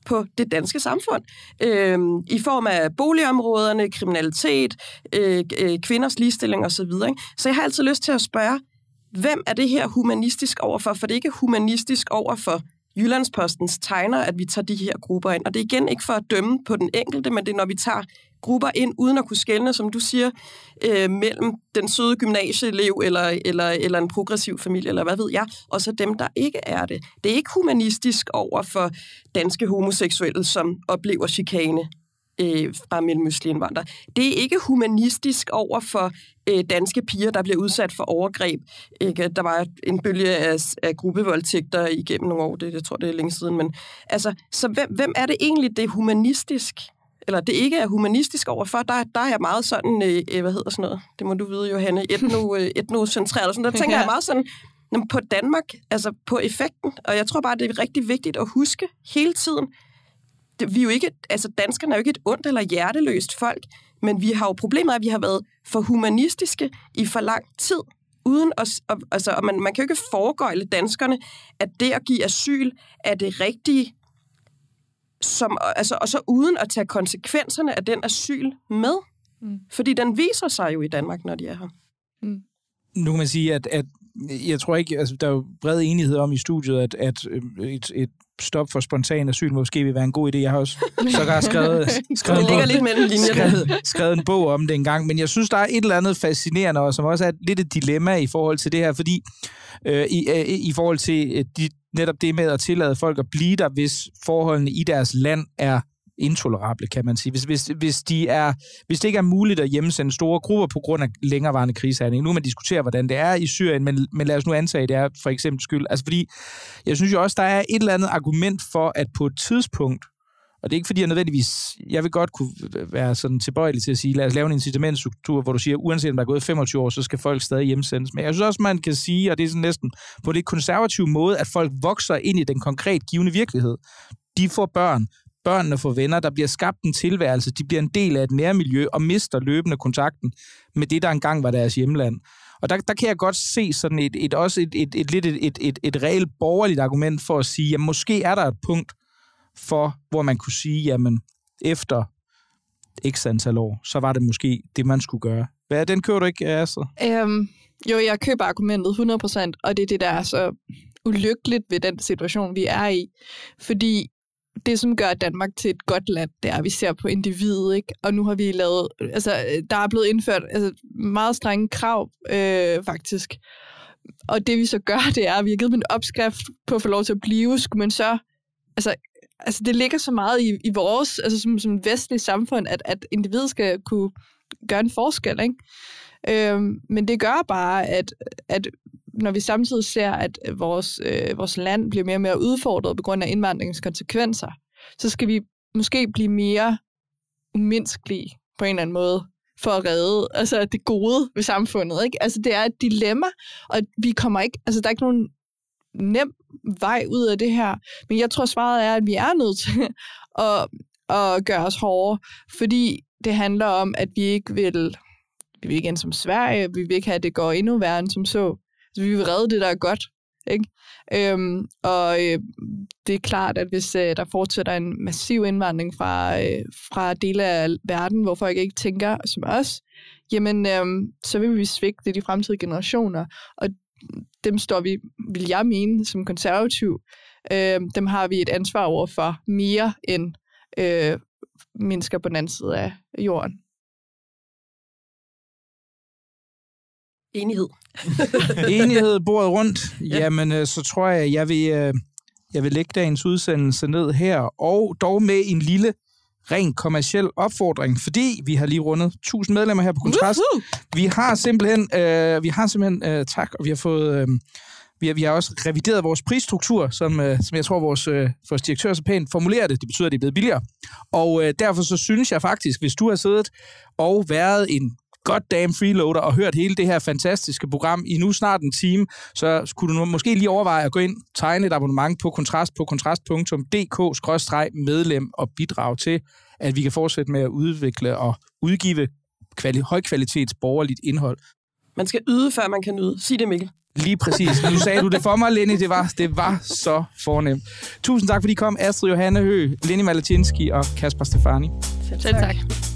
på det danske samfund. Øh, I form af boligområderne, kriminalitet, øh, øh, kvinders ligestilling osv. Så, så jeg har altid lyst til at spørge, hvem er det her humanistisk overfor? For det er ikke humanistisk overfor Jyllandspostens tegner, at vi tager de her grupper ind. Og det er igen ikke for at dømme på den enkelte, men det er, når vi tager grupper ind, uden at kunne skelne, som du siger, øh, mellem den søde gymnasieelev eller, eller, eller en progressiv familie, eller hvad ved jeg, og så dem, der ikke er det. Det er ikke humanistisk over for danske homoseksuelle, som oplever chikane øh, fra mellemøstlige indvandrere. Det er ikke humanistisk over for øh, danske piger, der bliver udsat for overgreb. Ikke? Der var en bølge af, af gruppevoldtægter igennem nogle år, det, jeg tror, det er længe siden. Men, altså, så hvem, hvem er det egentlig, det er humanistisk? Eller det ikke er humanistisk overfor, der, der er jeg meget sådan, øh, hvad hedder sådan noget, det må du vide, Johanne, etno, øh, etnocentreret, sådan, der tænker ja. jeg meget sådan, på Danmark, altså på effekten, og jeg tror bare, det er rigtig vigtigt at huske hele tiden, det, vi er jo ikke, altså danskerne er jo ikke et ondt eller hjerteløst folk, men vi har jo problemer, at vi har været for humanistiske i for lang tid, uden at, altså, og man, man kan jo ikke foregøjle danskerne, at det at give asyl er det rigtige, som, altså, og så uden at tage konsekvenserne af den asyl med. Mm. Fordi den viser sig jo i Danmark, når de er her. Mm. Nu kan man sige, at, at jeg tror ikke, altså, der er jo bred enighed om i studiet, at, at et, et stop for spontan asyl måske vil være en god idé. Jeg har også sågar skrevet, skrevet, det ligger lidt mellem linjerne. skrevet, skrevet en bog om det engang, men jeg synes, der er et eller andet fascinerende, og som også er lidt et dilemma i forhold til det her, fordi øh, i, øh, i forhold til de, netop det med at tillade folk at blive der, hvis forholdene i deres land er intolerable, kan man sige. Hvis, hvis, hvis, de er, hvis det ikke er muligt at hjemmesende store grupper på grund af længerevarende krigshandling. Nu man diskuterer, hvordan det er i Syrien, men, men lad os nu antage, at det er for eksempel skyld. Altså fordi, jeg synes jo også, der er et eller andet argument for, at på et tidspunkt, og det er ikke fordi, jeg nødvendigvis, jeg vil godt kunne være sådan tilbøjelig til at sige, lad os lave en incitamentstruktur, hvor du siger, uanset om der er gået femogtyve år, så skal folk stadig hjemsendes. Men jeg synes også, man kan sige, og det er sådan næsten på en lidt konservativ måde, at folk vokser ind i den konkret givende virkelighed. De får børn, børnene får venner, der bliver skabt en tilværelse, de bliver en del af et nærmiljø og mister løbende kontakten med det, der engang var deres hjemland. Og der, der kan jeg godt se sådan et, et også et, et, et, et, et, et, et, et reelt borgerligt argument for at sige, at måske er der et punkt for, hvor man kunne sige, jamen efter x antal år, så var det måske det, man skulle gøre. Hvad er den, kører du ikke, Astrid? Um, jo, jeg køber argumentet hundrede procent, og det er det, der er så ulykkeligt ved den situation, vi er i. Fordi det, som gør Danmark til et godt land, det er, at vi ser på individet, ikke? Og nu har vi lavet, altså, der er blevet indført altså, meget strenge krav, øh, faktisk. Og det, vi så gør, det er, at vi har givet dem en opskrift på at få lov til at blive. Skulle man så, altså, altså det ligger så meget i, i vores, altså som, som vestlige samfund, at, at individet skal kunne gøre en forskel, ikke? Øh, men det gør bare, at, at når vi samtidig ser, at vores, øh, vores land bliver mere og mere udfordret på grund af indvandringens konsekvenser, så skal vi måske blive mere umenneskelige på en eller anden måde for at redde altså det gode ved samfundet. Ikke? Altså det er et dilemma, og vi kommer ikke, altså der er ikke nogen nem vej ud af det her, men jeg tror svaret er, at vi er nødt til at, at gøre os hårdere, fordi det handler om, at vi ikke vil, vi vil ikke end som Sverige, vi vil ikke have, at det går endnu værre end som så. Så vi vil redde det, der er godt. Ikke? Øhm, og øh, det er klart, at hvis øh, der fortsætter en massiv indvandring fra, øh, fra dele af verden, hvor folk ikke tænker som os, jamen, øh, så vil vi svigte de fremtidige generationer. Og dem står vi, vil jeg mene, som konservativ, øh, dem har vi et ansvar over for mere end øh, mennesker på den anden side af jorden. Enighed. Enighed, bordet rundt. Ja. Jamen, så tror jeg, jeg vil, jeg vil lægge dagens udsendelse ned her, og dog med en lille, rent kommerciel opfordring, fordi vi har lige rundet tusind medlemmer her på Kontrast. Uh-huh. Vi har simpelthen, øh, vi har simpelthen øh, tak, og vi har fået, øh, vi har, vi har også revideret vores prisstruktur, som, øh, som jeg tror, vores, øh, vores direktør så pænt formulerer det. Det betyder, at det er blevet billigere. Og øh, derfor så synes jeg faktisk, hvis du har siddet og været en goddamn freeloader og hørt hele det her fantastiske program i nu snart en time, så skulle du måske lige overveje at gå ind, tegne et abonnement på Kontrast på kontrast punktum d k skråstreg medlem og bidrage til, at vi kan fortsætte med at udvikle og udgive kvali- højkvalitets borgerligt indhold. Man skal yde, før man kan nyde. Sig det, Mikkel. Lige præcis. Nu sagde du det for mig, Lenny. Det var, det var så fornemt. Tusind tak, fordi I kom. Astrid Johanne Høgh, Lenny Malatinski og Kasper Stefani. Selv tak.